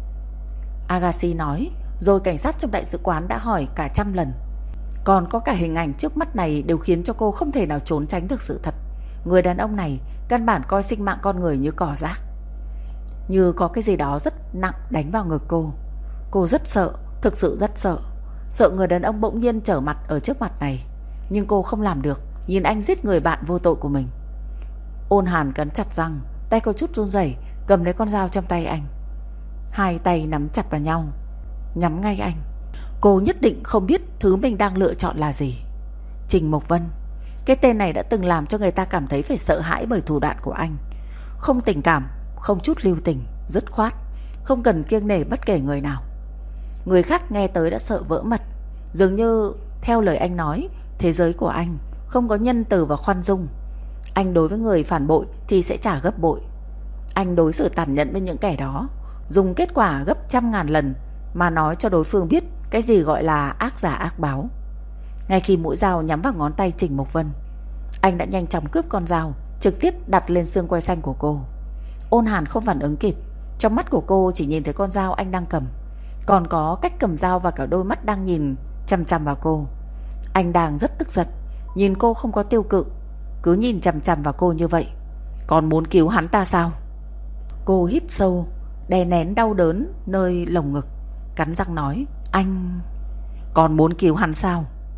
Agassi nói, rồi cảnh sát trong đại sứ quán đã hỏi cả trăm lần. Còn có cả hình ảnh trước mắt này đều khiến cho cô không thể nào trốn tránh được sự thật. Người đàn ông này căn bản coi sinh mạng con người như cỏ rác. Như có cái gì đó rất nặng đánh vào ngực cô. Cô rất sợ, thực sự rất sợ. Sợ người đàn ông bỗng nhiên trở mặt ở trước mặt này. Nhưng cô không làm được, nhìn anh giết người bạn vô tội của mình. Ôn Hàn cắn chặt răng, tay có chút run rẩy cầm lấy con dao trong tay anh. Hai tay nắm chặt vào nhau, nhắm ngay anh. Cô nhất định không biết thứ mình đang lựa chọn là gì. Trình Mục Vân, cái tên này đã từng làm cho người ta cảm thấy phải sợ hãi bởi thủ đoạn của anh. Không tình cảm, không chút lưu tình, dứt khoát, không cần kiêng nể bất kể người nào. Người khác nghe tới đã sợ vỡ mật. Dường như theo lời anh nói, thế giới của anh không có nhân từ và khoan dung. Anh đối với người phản bội thì sẽ trả gấp bội. Anh đối xử tàn nhẫn với những kẻ đó, dùng kết quả gấp trăm ngàn lần mà nói cho đối phương biết cái gì gọi là ác giả ác báo. Ngay khi mũi dao nhắm vào ngón tay Trình Mục Vân, anh đã nhanh chóng cướp con dao, trực tiếp đặt lên xương quai xanh của cô. Ôn Hàn không phản ứng kịp, trong mắt của cô chỉ nhìn thấy con dao anh đang cầm, còn có cách cầm dao và cả đôi mắt đang nhìn chằm chằm vào cô. Anh đang rất tức giận, nhìn cô không có tiêu cự, cứ nhìn chằm chằm vào cô như vậy. Còn muốn cứu hắn ta sao? Cô hít sâu, đè nén đau đớn nơi lồng ngực, cắn răng nói, anh còn muốn cứu hắn sao?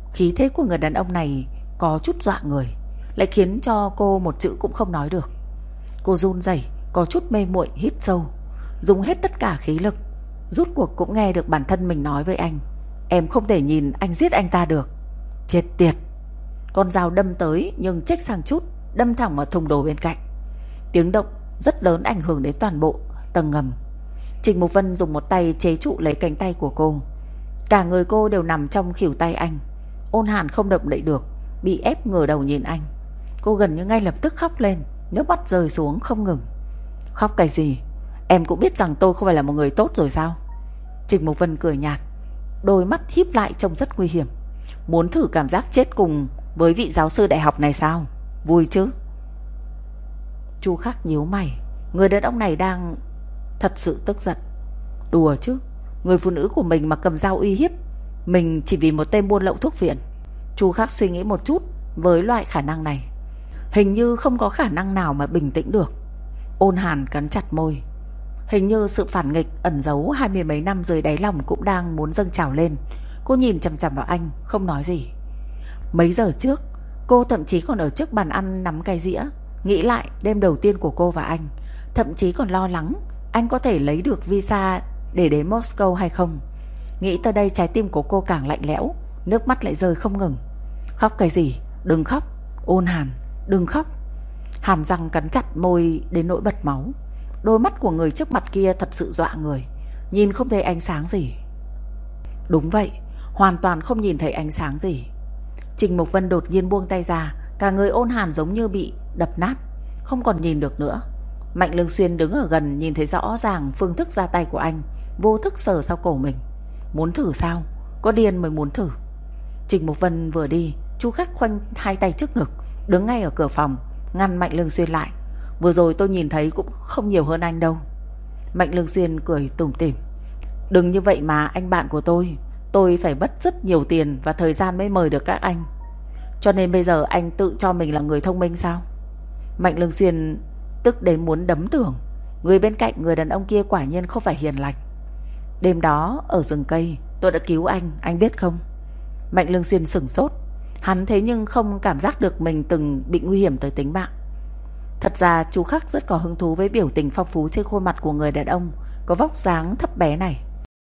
Khí thế của người đàn ông này có chút dọa người, lại khiến cho cô một chữ cũng không nói được. Cô run rẩy, có chút mê muội, hít sâu, dùng hết tất cả khí lực. Rút cuộc cũng nghe được bản thân mình nói với anh: em không thể nhìn anh giết anh ta được. Chết tiệt. Con dao đâm tới nhưng chếch sang chút, đâm thẳng vào thùng đồ bên cạnh. Tiếng động rất lớn ảnh hưởng đến toàn bộ tầng ngầm. Trình Mục Vân dùng một tay chế trụ lấy cánh tay của cô. Cả người cô đều nằm trong khuỷu tay anh. Ôn Hàn không động đậy được, bị ép ngửa đầu nhìn anh. Cô gần như ngay lập tức khóc lên, nước mắt rơi xuống không ngừng. Khóc cái gì? Em cũng biết rằng tôi không phải là một người tốt rồi sao? Trình Mục Vân cười nhạt, đôi mắt híp lại trông rất nguy hiểm. Muốn thử cảm giác chết cùng với vị giáo sư đại học này sao? Vui chứ? Chu Khắc nhíu mày. Người đàn ông này đang thật sự tức giận. Đùa chứ, người phụ nữ của mình mà cầm dao uy hiếp mình chỉ vì một tên buôn lậu thuốc viện. Chu Khắc suy nghĩ một chút. Với loại khả năng này, hình như không có khả năng nào mà bình tĩnh được. Ôn Hàn cắn chặt môi. Hình như sự phản nghịch ẩn giấu 20 mấy năm dưới đáy lòng cũng đang muốn dâng trào lên. Cô nhìn chằm chằm vào anh, không nói gì. Mấy giờ trước, cô thậm chí còn ở trước bàn ăn nắm cái dĩa, nghĩ lại đêm đầu tiên của cô và anh. Thậm chí còn lo lắng anh có thể lấy được visa để đến Moscow hay không. Nghĩ tới đây trái tim của cô càng lạnh lẽo, nước mắt lại rơi không ngừng. Khóc cái gì? Đừng khóc. Ôn Hàn, đừng khóc. Hàm răng cắn chặt môi đến nỗi bật máu. Đôi mắt của người trước mặt kia thật sự dọa người, nhìn không thấy ánh sáng gì. Đúng vậy, hoàn toàn không nhìn thấy ánh sáng gì. Trình Mục Vân đột nhiên buông tay ra. Cả người Ôn Hàn giống như bị đập nát, không còn nhìn được nữa. Mạnh Lương Xuyên đứng ở gần, nhìn thấy rõ ràng phương thức ra tay của anh, vô thức sờ sau cổ mình. Muốn thử sao? Có điên mới muốn thử. Trình Mục Vân vừa đi, Chu Khắc khoanh hai tay trước ngực, đứng ngay ở cửa phòng, ngăn Mạnh Lương Xuyên lại. Vừa rồi tôi nhìn thấy cũng không nhiều hơn anh đâu. Mạnh Lương Xuyên cười tủm tỉm. Đừng như vậy mà anh bạn của tôi phải mất rất nhiều tiền và thời gian mới mời được các anh. Cho nên bây giờ anh tự cho mình là người thông minh sao? Mạnh Lương Xuyên tức đến muốn đấm tường. Người bên cạnh người đàn ông kia quả nhiên không phải hiền lành. Đêm đó ở rừng cây tôi đã cứu anh biết không? Mạnh Lương Xuyên sửng sốt. Hắn thế nhưng không cảm giác được mình từng bị nguy hiểm tới tính mạng. Thật ra Chu Khắc rất có hứng thú với biểu tình phong phú trên khuôn mặt của người đàn ông có vóc dáng thấp bé này.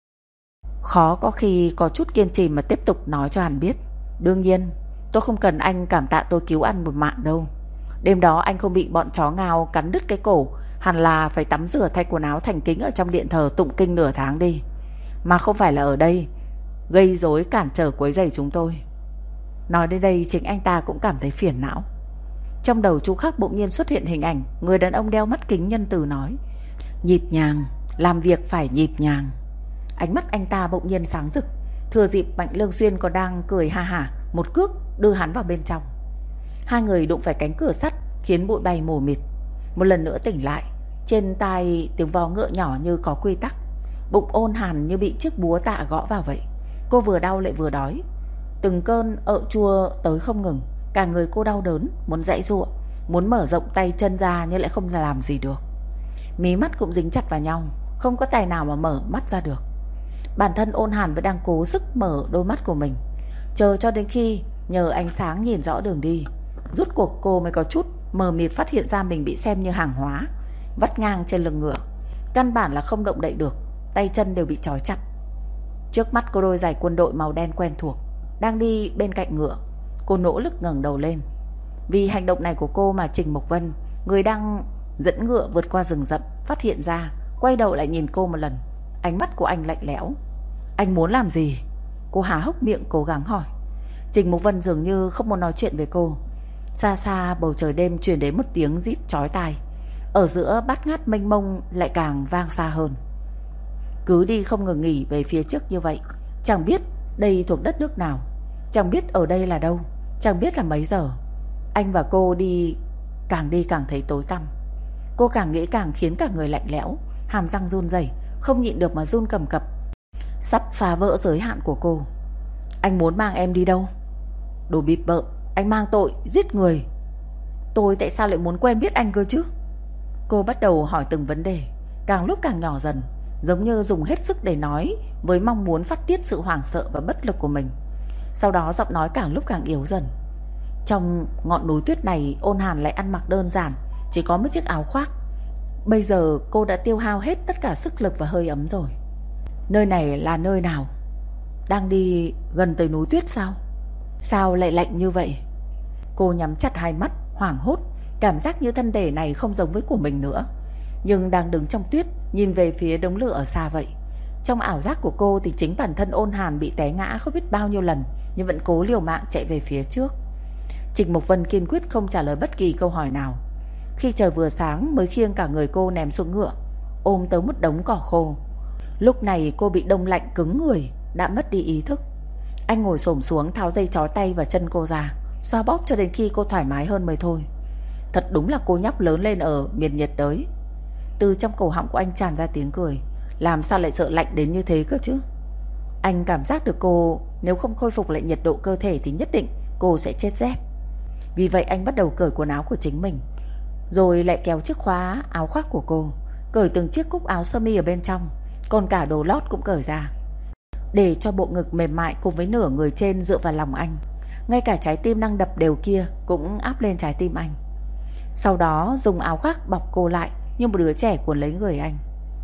Khó có khi có chút kiên trì mà tiếp tục nói cho hắn biết. Đương nhiên tôi không cần anh cảm tạ tôi cứu anh một mạng đâu. Đêm đó anh không bị bọn chó ngao cắn đứt cái cổ, hẳn là phải tắm rửa thay quần áo thành kính ở trong điện thờ tụng kinh nửa tháng đi, mà không phải là ở đây gây rối cản trở quấy rầy chúng tôi. Nói đến đây chính anh ta cũng cảm thấy phiền não. Trong đầu Chu Khắc bỗng nhiên xuất hiện hình ảnh người đàn ông đeo mắt kính nhân từ nói: nhịp nhàng, làm việc phải nhịp nhàng. Ánh mắt anh ta bỗng nhiên sáng rực. Thừa dịp Mạnh Lương Xuyên còn đang cười ha hả, một cước đưa hắn vào bên trong. Hai người đụng phải cánh cửa sắt khiến bụi bay mù mịt. Một lần nữa tỉnh lại, trên tai tiếng vó ngựa nhỏ như có quy tắc. Bụng Ôn Hàn như bị chiếc búa tạ gõ vào vậy. Cô vừa đau lại vừa đói. Từng cơn ợ chua tới không ngừng. Cả người cô đau đớn, muốn giãy giụa, muốn mở rộng tay chân ra nhưng lại không làm gì được. Mí mắt cũng dính chặt vào nhau, không có tài nào mà mở mắt ra được. Bản thân Ôn Hàn vẫn đang cố sức mở đôi mắt của mình, chờ cho đến khi nhờ ánh sáng nhìn rõ đường đi. Rút cuộc cô mới có chút mờ mịt phát hiện ra mình bị xem như hàng hóa, vắt ngang trên lưng ngựa. Căn bản là không động đậy được, tay chân đều bị trói chặt. Trước mắt có đôi giày quân đội màu đen quen thuộc đang đi bên cạnh ngựa. Cô nỗ lực ngẩng đầu lên. Vì hành động này của cô mà Trình Mục Vân, người đang dẫn ngựa vượt qua rừng rậm, phát hiện ra, quay đầu lại nhìn cô một lần. Ánh mắt của anh lạnh lẽo. Anh muốn làm gì? Cô há hốc miệng cố gắng hỏi. Trình Mục Vân dường như không muốn nói chuyện với cô. Xa xa bầu trời đêm truyền đến một tiếng rít chói tai. Ở giữa bát ngát mênh mông lại càng vang xa hơn. Cứ đi không ngừng nghỉ về phía trước như vậy, chẳng biết đây thuộc đất nước nào, chẳng biết ở đây là đâu, chẳng biết là mấy giờ. Anh và cô đi càng thấy tối tăm. Cô càng nghĩ càng khiến cả người lạnh lẽo, hàm răng run rẩy, không nhịn được mà run cầm cập. Sắp phá vỡ giới hạn của cô. Anh muốn mang em đi đâu? Đồ bịp bợm, anh mang tội giết người. Tôi tại sao lại muốn quen biết anh cơ chứ? Cô bắt đầu hỏi từng vấn đề, càng lúc càng nhỏ dần, giống như dùng hết sức để nói, với mong muốn phát tiết sự hoảng sợ và bất lực của mình. Sau đó giọng nói càng lúc càng yếu dần. Trong ngọn núi tuyết này, Ôn Hàn lại ăn mặc đơn giản, chỉ có một chiếc áo khoác. Bây giờ cô đã tiêu hao hết tất cả sức lực và hơi ấm rồi. Nơi này là nơi nào? Đang đi gần tới núi tuyết sao? Sao lại lạnh như vậy? Cô nhắm chặt hai mắt, hoảng hốt, cảm giác như thân thể này không giống với của mình nữa. Nhưng đang đứng trong tuyết, nhìn về phía đống lửa ở xa vậy. Trong ảo giác của cô thì chính bản thân Ôn Hàn bị té ngã không biết bao nhiêu lần, nhưng vẫn cố liều mạng chạy về phía trước. Trình Mục Vân kiên quyết không trả lời bất kỳ câu hỏi nào. Khi trời vừa sáng mới khiêng cả người cô ném xuống ngựa, ôm tới một đống cỏ khô. Lúc này cô bị đông lạnh cứng người, đã mất đi ý thức. Anh ngồi xổm xuống tháo dây trói tay và chân cô ra, xoa bóp cho đến khi cô thoải mái hơn mới thôi. Thật đúng là cô nhóc lớn lên ở miền nhiệt đới. Từ trong cổ họng của anh tràn ra tiếng cười. Làm sao lại sợ lạnh đến như thế cơ chứ? Anh cảm giác được cô nếu không khôi phục lại nhiệt độ cơ thể thì nhất định cô sẽ chết rét. Vì vậy anh bắt đầu cởi quần áo của chính mình, rồi lại kéo chiếc khóa áo khoác của cô, cởi từng chiếc cúc áo sơ mi ở bên trong, còn cả đồ lót cũng cởi ra, để cho bộ ngực mềm mại cùng với nửa người trên dựa vào lòng anh. Ngay cả trái tim đang đập đều kia cũng áp lên trái tim anh. Sau đó dùng áo khoác bọc cô lại như một đứa trẻ cuốn lấy người anh.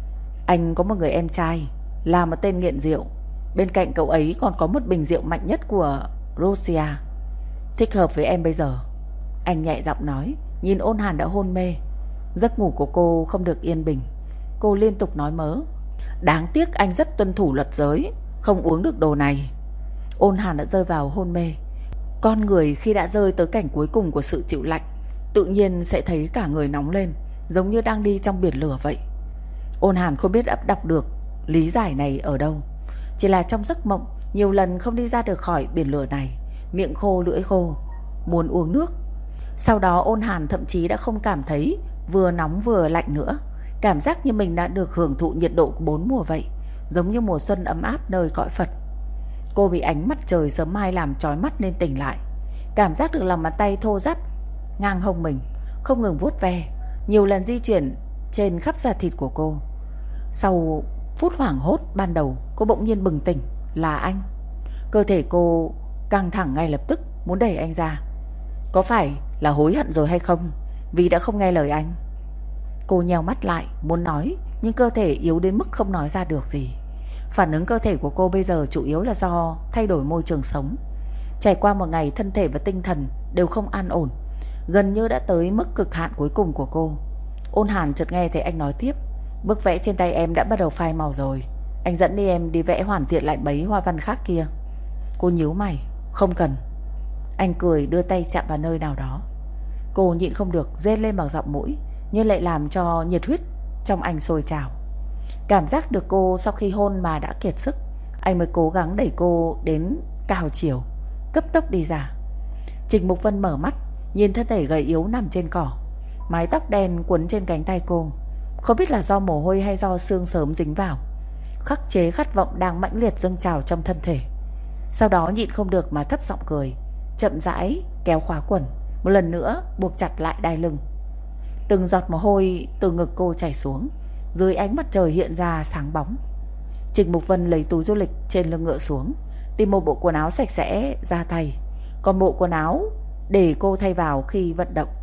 Anh có một người em trai là một tên nghiện rượu. Bên cạnh cậu ấy còn có một bình rượu mạnh nhất của Russia, thích hợp với em bây giờ. Anh nhẹ giọng nói, nhìn Ôn Hàn đã hôn mê. Giấc ngủ của cô không được yên bình. Cô liên tục nói mớ, đáng tiếc anh rất tuân thủ luật giới, không uống được đồ này. Ôn Hàn đã rơi vào hôn mê. Con người khi đã rơi tới cảnh cuối cùng của sự chịu lạnh, tự nhiên sẽ thấy cả người nóng lên, giống như đang đi trong biển lửa vậy. Ôn Hàn không biết đọc được lý giải này ở đâu. Chỉ là trong giấc mộng, nhiều lần không đi ra được khỏi biển lửa này, miệng khô lưỡi khô, muốn uống nước. Sau đó Ôn Hàn thậm chí đã không cảm thấy vừa nóng vừa lạnh nữa, cảm giác như mình đã được hưởng thụ nhiệt độ của 4 mùa vậy, giống như mùa xuân ấm áp nơi cõi Phật. Cô bị ánh mặt trời sớm mai làm chói mắt nên tỉnh lại, cảm giác được lòng bàn tay thô ráp ngang hông mình không ngừng vuốt ve, nhiều lần di chuyển trên khắp da thịt của cô. Sau phút hoảng hốt ban đầu, cô bỗng nhiên bừng tỉnh, là anh. Cơ thể cô căng thẳng ngay lập tức, muốn đẩy anh ra. Có phải là hối hận rồi hay không, vì đã không nghe lời anh? Cô nheo mắt lại muốn nói, nhưng cơ thể yếu đến mức không nói ra được gì. Phản ứng cơ thể của cô bây giờ chủ yếu là do thay đổi môi trường sống. Trải qua một ngày, thân thể và tinh thần đều không an ổn, gần như đã tới mức cực hạn cuối cùng của cô. Ôn Hàn chợt nghe thấy anh nói tiếp, bức vẽ trên tay em đã bắt đầu phai màu rồi, anh dẫn đi em đi vẽ hoàn thiện lại mấy hoa văn khác kia. Cô nhíu mày, không cần. Anh cười đưa tay chạm vào nơi nào đó. Cô nhịn không được rên lên bằng giọng mũi, nhưng lại làm cho nhiệt huyết trong anh sôi trào. Cảm giác được cô sau khi hôn mà đã kiệt sức, anh mới cố gắng đẩy cô đến cao chiều, cấp tốc đi ra. Trình Mục Vân mở mắt, nhìn thân thể gầy yếu nằm trên cỏ, mái tóc đen quấn trên cánh tay cô. Không biết là do mồ hôi hay do sương sớm dính vào, khắc chế khát vọng đang mãnh liệt dâng trào trong thân thể. Sau đó nhịn không được mà thấp giọng cười, chậm rãi kéo khóa quần, một lần nữa buộc chặt lại đai lưng. Từng giọt mồ hôi từ ngực cô chảy xuống, dưới ánh mặt trời hiện ra sáng bóng. Trình Mục Vân lấy túi du lịch trên lưng ngựa xuống, tìm một bộ quần áo sạch sẽ ra thay, còn bộ quần áo để cô thay vào khi vận động.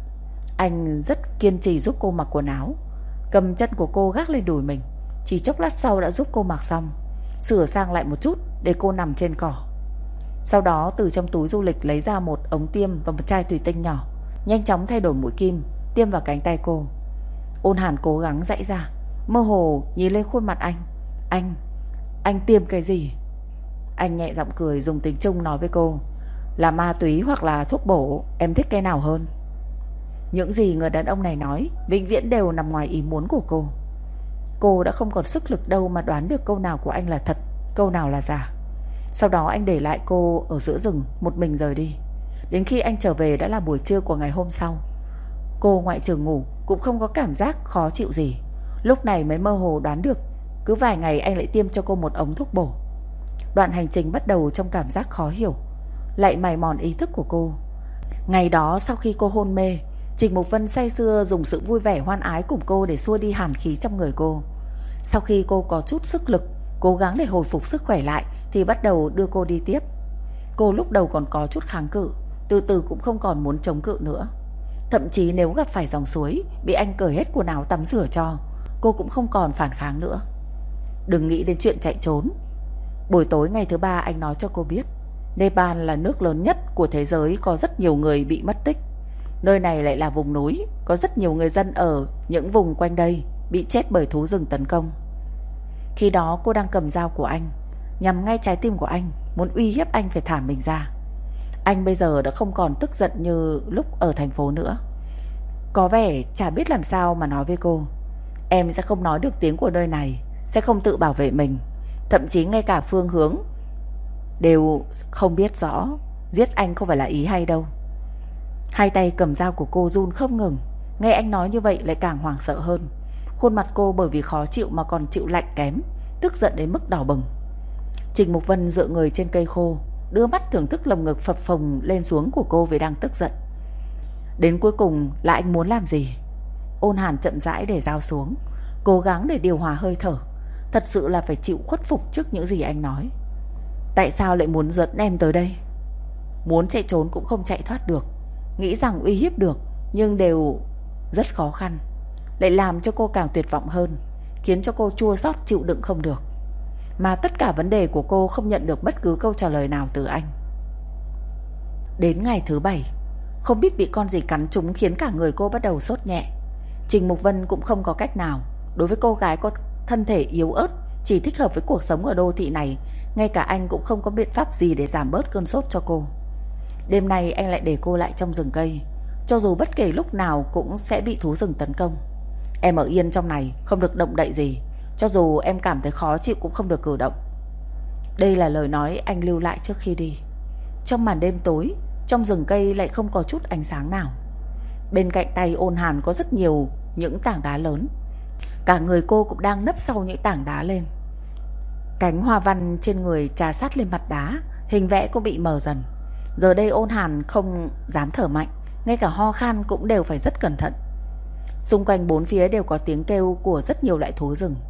Anh rất kiên trì giúp cô mặc quần áo, cầm chân của cô gác lên đùi mình, chỉ chốc lát sau đã giúp cô mặc xong, sửa sang lại một chút để cô nằm trên cỏ. Sau đó từ trong túi du lịch lấy ra một ống tiêm và một chai thủy tinh nhỏ, nhanh chóng thay đổi mũi kim, tiêm vào cánh tay cô. Ôn Hàn cố gắng giãy ra, mơ hồ nhìn lên khuôn mặt anh. Anh tiêm cái gì? Anh nhẹ giọng cười, dùng tiếng Trung nói với cô, là ma túy hoặc là thuốc bổ, em thích cái nào hơn? Những gì người đàn ông này nói vĩnh viễn đều nằm ngoài ý muốn của cô. Cô đã không còn sức lực đâu mà đoán được câu nào của anh là thật, câu nào là giả. Sau đó anh để lại cô ở giữa rừng một mình rời đi. Đến khi anh trở về đã là buổi trưa của ngày hôm sau. Cô ngoại trừ ngủ cũng không có cảm giác khó chịu gì, lúc này mới mơ hồ đoán được cứ vài ngày anh lại tiêm cho cô một ống thuốc bổ. Đoạn hành trình bắt đầu trong cảm giác khó hiểu, lại mài mòn ý thức của cô. Ngày đó sau khi cô hôn mê, Trình Mục Vân say sưa dùng sự vui vẻ hoan ái cùng cô để xua đi hàn khí trong người cô. Sau khi cô có chút sức lực, cố gắng để hồi phục sức khỏe lại, thì bắt đầu đưa cô đi tiếp. Cô lúc đầu còn có chút kháng cự, từ từ cũng không còn muốn chống cự nữa. Thậm chí nếu gặp phải dòng suối, bị anh cởi hết quần áo tắm rửa cho, cô cũng không còn phản kháng nữa. Đừng nghĩ đến chuyện chạy trốn. Buổi tối ngày thứ 3 anh nói cho cô biết, Nepal là nước lớn nhất của thế giới, có rất nhiều người bị mất tích. Nơi này lại là vùng núi, có rất nhiều người dân ở những vùng quanh đây bị chết bởi thú rừng tấn công. Khi đó cô đang cầm dao của anh, nhằm ngay trái tim của anh, muốn uy hiếp anh phải thả mình ra. Anh bây giờ đã không còn tức giận như lúc ở thành phố nữa. Có vẻ chả biết làm sao mà nói với cô. Em sẽ không nói được tiếng của nơi này, sẽ không tự bảo vệ mình, thậm chí ngay cả phương hướng đều không biết rõ. Giết anh không phải là ý hay đâu. Hai tay cầm dao của cô run không ngừng. Nghe anh nói như vậy lại càng hoảng sợ hơn. Khuôn mặt cô bởi vì khó chịu mà còn chịu lạnh kém, tức giận đến mức đỏ bừng. Trình Mục Vân dựa người trên cây khô, đưa mắt thưởng thức lồng ngực phập phồng lên xuống của cô vì đang tức giận. Đến cuối cùng là anh muốn làm gì? Ôn Hàn chậm rãi để dao xuống, cố gắng để điều hòa hơi thở. Thật sự là phải chịu khuất phục trước những gì anh nói. Tại sao lại muốn dẫn em tới đây? Muốn chạy trốn cũng không chạy thoát được, nghĩ rằng uy hiếp được, nhưng đều rất khó khăn, lại làm cho cô càng tuyệt vọng hơn, khiến cho cô chua xót chịu đựng không được. Mà tất cả vấn đề của cô không nhận được bất cứ câu trả lời nào từ anh. Đến ngày thứ 7, không biết bị con gì cắn trúng khiến cả người cô bắt đầu sốt nhẹ. Trình Mục Vân cũng không có cách nào. Đối với cô gái có thân thể yếu ớt, chỉ thích hợp với cuộc sống ở đô thị này, ngay cả anh cũng không có biện pháp gì để giảm bớt cơn sốt cho cô. Đêm nay anh lại để cô lại trong rừng cây, cho dù bất kể lúc nào cũng sẽ bị thú rừng tấn công. Em ở yên trong này, không được động đậy gì, cho dù em cảm thấy khó chịu cũng không được cử động. Đây là lời nói anh lưu lại trước khi đi. Trong màn đêm tối, trong rừng cây lại không có chút ánh sáng nào. Bên cạnh tay Ôn Hàn có rất nhiều những tảng đá lớn. Cả người cô cũng đang nấp sau những tảng đá lên. Cánh hoa văn trên người trà sát lên mặt đá, hình vẽ cũng bị mờ dần. Giờ đây Ôn Hàn không dám thở mạnh, ngay cả ho khan cũng đều phải rất cẩn thận. Xung quanh bốn phía đều có tiếng kêu của rất nhiều loại thú rừng.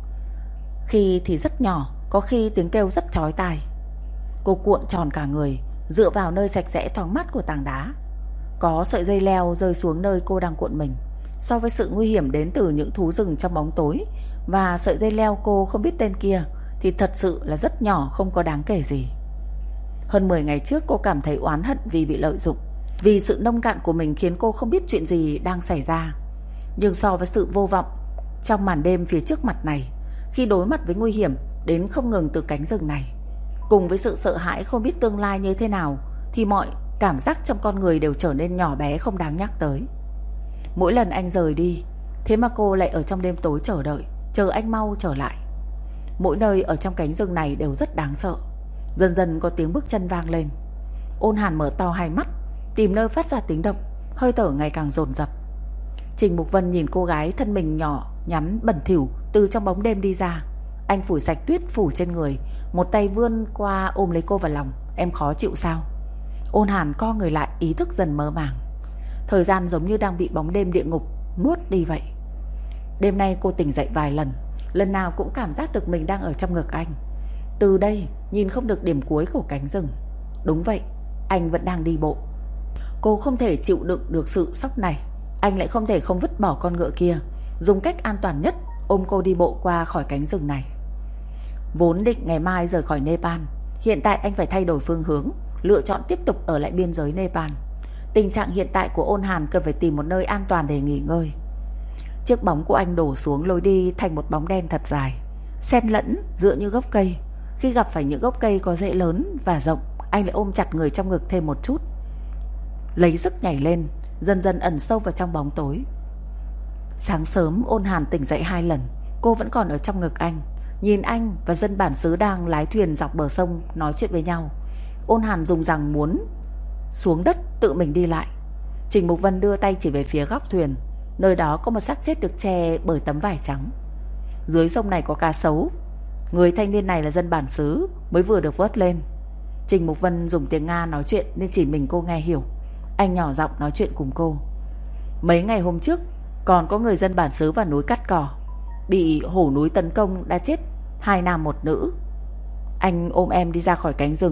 Khi thì rất nhỏ, có khi tiếng kêu rất chói tai. Cô cuộn tròn cả người, dựa vào nơi sạch sẽ thoáng mát của tảng đá. Có sợi dây leo rơi xuống nơi cô đang cuộn mình. So với sự nguy hiểm đến từ những thú rừng trong bóng tối và sợi dây leo cô không biết tên kia thì thật sự là rất nhỏ, không có đáng kể gì. Hơn 10 ngày trước cô cảm thấy oán hận vì bị lợi dụng, vì sự nông cạn của mình khiến cô không biết chuyện gì đang xảy ra. Nhưng so với sự vô vọng trong màn đêm phía trước mặt này, khi đối mặt với nguy hiểm đến không ngừng từ cánh rừng này, cùng với sự sợ hãi không biết tương lai như thế nào, thì mọi cảm giác trong con người đều trở nên nhỏ bé không đáng nhắc tới. Mỗi lần anh rời đi, thế mà cô lại ở trong đêm tối chờ đợi, chờ anh mau trở lại. Mỗi nơi ở trong cánh rừng này đều rất đáng sợ. Dần dần có tiếng bước chân vang lên. Ôn Hàn mở to hai mắt, tìm nơi phát ra tiếng động, hơi thở ngày càng dồn dập. Trình Mục Vân nhìn cô gái thân mình nhỏ nhắn bẩn thỉu từ trong bóng đêm đi ra. Anh phủi sạch tuyết phủ trên người, một tay vươn qua ôm lấy cô vào lòng. Em khó chịu sao? Ôn Hàn co người lại, ý thức dần mơ màng. Thời gian giống như đang bị bóng đêm địa ngục nuốt đi vậy. Đêm nay cô tỉnh dậy vài lần, lần nào cũng cảm giác được mình đang ở trong ngực anh. Từ đây nhìn không được điểm cuối của cánh rừng. Đúng vậy, anh vẫn đang đi bộ. Cô không thể chịu đựng được sự sốc này. Anh lại không thể không vứt bỏ con ngựa kia, dùng cách an toàn nhất ôm cô đi bộ qua khỏi cánh rừng này. Vốn định ngày mai rời khỏi Nepal, hiện tại anh phải thay đổi phương hướng, lựa chọn tiếp tục ở lại biên giới Nepal. Tình trạng hiện tại của Ôn Hàn cần phải tìm một nơi an toàn để nghỉ ngơi. Chiếc bóng của anh đổ xuống lối đi thành một bóng đen thật dài, xen lẫn giữa những gốc cây. Khi gặp phải những gốc cây có rễ lớn và rộng, anh lại ôm chặt người trong ngực thêm một chút, lấy sức nhảy lên, dần dần ẩn sâu vào trong bóng tối. Sáng sớm Ôn Hàn tỉnh dậy 2 lần, cô vẫn còn ở trong ngực anh, nhìn anh và dân bản xứ đang lái thuyền dọc bờ sông nói chuyện với nhau. Ôn Hàn dùng rằng muốn xuống đất tự mình đi lại. Trình Mục Vân đưa tay chỉ về phía góc thuyền, nơi đó có một xác chết được che bởi tấm vải trắng. Dưới sông này có cá sấu. Người thanh niên này là dân bản xứ, mới vừa được vớt lên. Trình Mục Vân dùng tiếng Nga nói chuyện nên chỉ mình cô nghe hiểu. Anh nhỏ giọng nói chuyện cùng cô. Mấy ngày hôm trước còn có người dân bản xứ vào núi Cắt Cỏ, bị hổ núi tấn công đã chết 2 nam 1 nữ. Anh ôm em đi ra khỏi cánh rừng,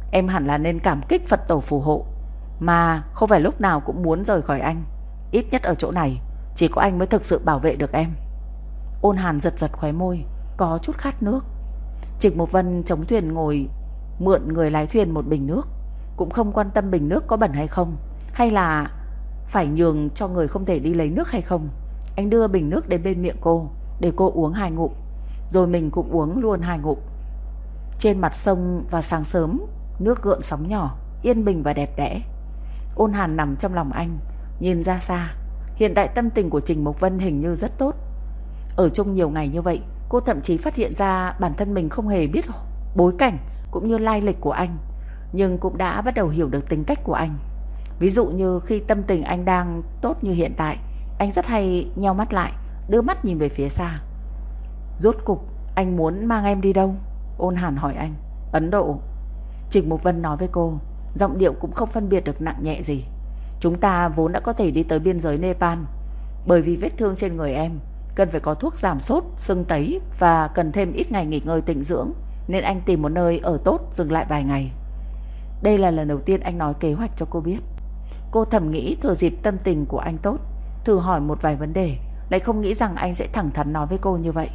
Em hẳn là nên cảm kích Phật tổ phù hộ, mà không phải lúc nào cũng muốn rời khỏi anh. Ít nhất ở chỗ này chỉ có anh mới thực sự bảo vệ được em. Ôn Hàn giật giật khóe môi, có chút khát nước. Trịnh Mục Vân chống thuyền ngồi mượn người lái thuyền một bình nước, cũng không quan tâm bình nước có bẩn hay không, hay là phải nhường cho người không thể đi lấy nước hay không. Anh đưa bình nước đến bên miệng cô, để cô uống 2 ngụm, rồi mình cũng uống luôn 2 ngụm. Trên mặt sông vào sáng sớm, nước gợn sóng nhỏ, yên bình và đẹp đẽ. Ôn Hàn nằm trong lòng anh, nhìn ra xa. Hiện tại tâm tình của Trình Mục Vân hình như rất tốt. Ở chung nhiều ngày như vậy, cô thậm chí phát hiện ra bản thân mình không hề biết bối cảnh cũng như lai lịch của anh, nhưng cũng đã bắt đầu hiểu được tính cách của anh. Ví dụ như khi tâm tình anh đang tốt như hiện tại, anh rất hay nheo mắt lại, đưa mắt nhìn về phía xa. Rốt cục anh muốn mang em đi đâu? Ôn Hàn hỏi anh. Ấn Độ. Trịnh Mục Vân nói với cô, giọng điệu cũng không phân biệt được nặng nhẹ gì. Chúng ta vốn đã có thể đi tới biên giới Nepal. Bởi vì vết thương trên người em cần phải có thuốc giảm sốt, sưng tấy và cần thêm ít ngày nghỉ ngơi tĩnh dưỡng, nên anh tìm một nơi ở tốt dừng lại vài ngày. Đây là lần đầu tiên anh nói kế hoạch cho cô biết. Cô thầm nghĩ thừa dịp tâm tình của anh tốt, thử hỏi một vài vấn đề, lại không nghĩ rằng anh sẽ thẳng thắn nói với cô như vậy.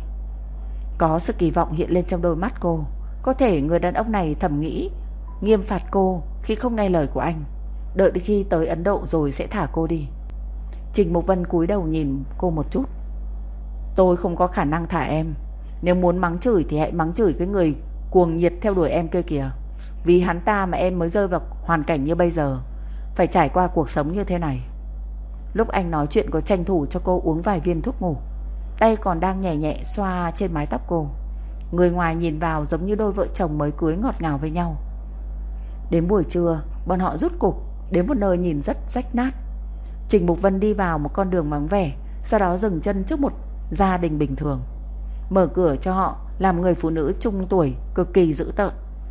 Có sự kỳ vọng hiện lên trong đôi mắt cô. Có thể người đàn ông này thầm nghĩ nghiêm phạt cô khi không nghe lời của anh, đợi đến khi tới Ấn Độ rồi sẽ thả cô đi. Trình Mục Vân cúi đầu nhìn cô một chút. Tôi không có khả năng thả em. Nếu muốn mắng chửi thì hãy mắng chửi cái người cuồng nhiệt theo đuổi em kia kìa. Vì hắn ta mà em mới rơi vào hoàn cảnh như bây giờ, phải trải qua cuộc sống như thế này. Lúc anh nói chuyện có tranh thủ cho cô uống vài viên thuốc ngủ, tay còn đang nhẹ nhẹ xoa trên mái tóc cô. Người ngoài nhìn vào giống như đôi vợ chồng mới cưới ngọt ngào với nhau. Đến buổi trưa, bọn họ rút cục đến một nơi nhìn rất rách nát. Trình Mục Vân đi vào một con đường vắng vẻ, sau đó dừng chân trước một gia đình bình thường, mở cửa cho họ làm người phụ nữ trung tuổi cực kỳ dữ tợn.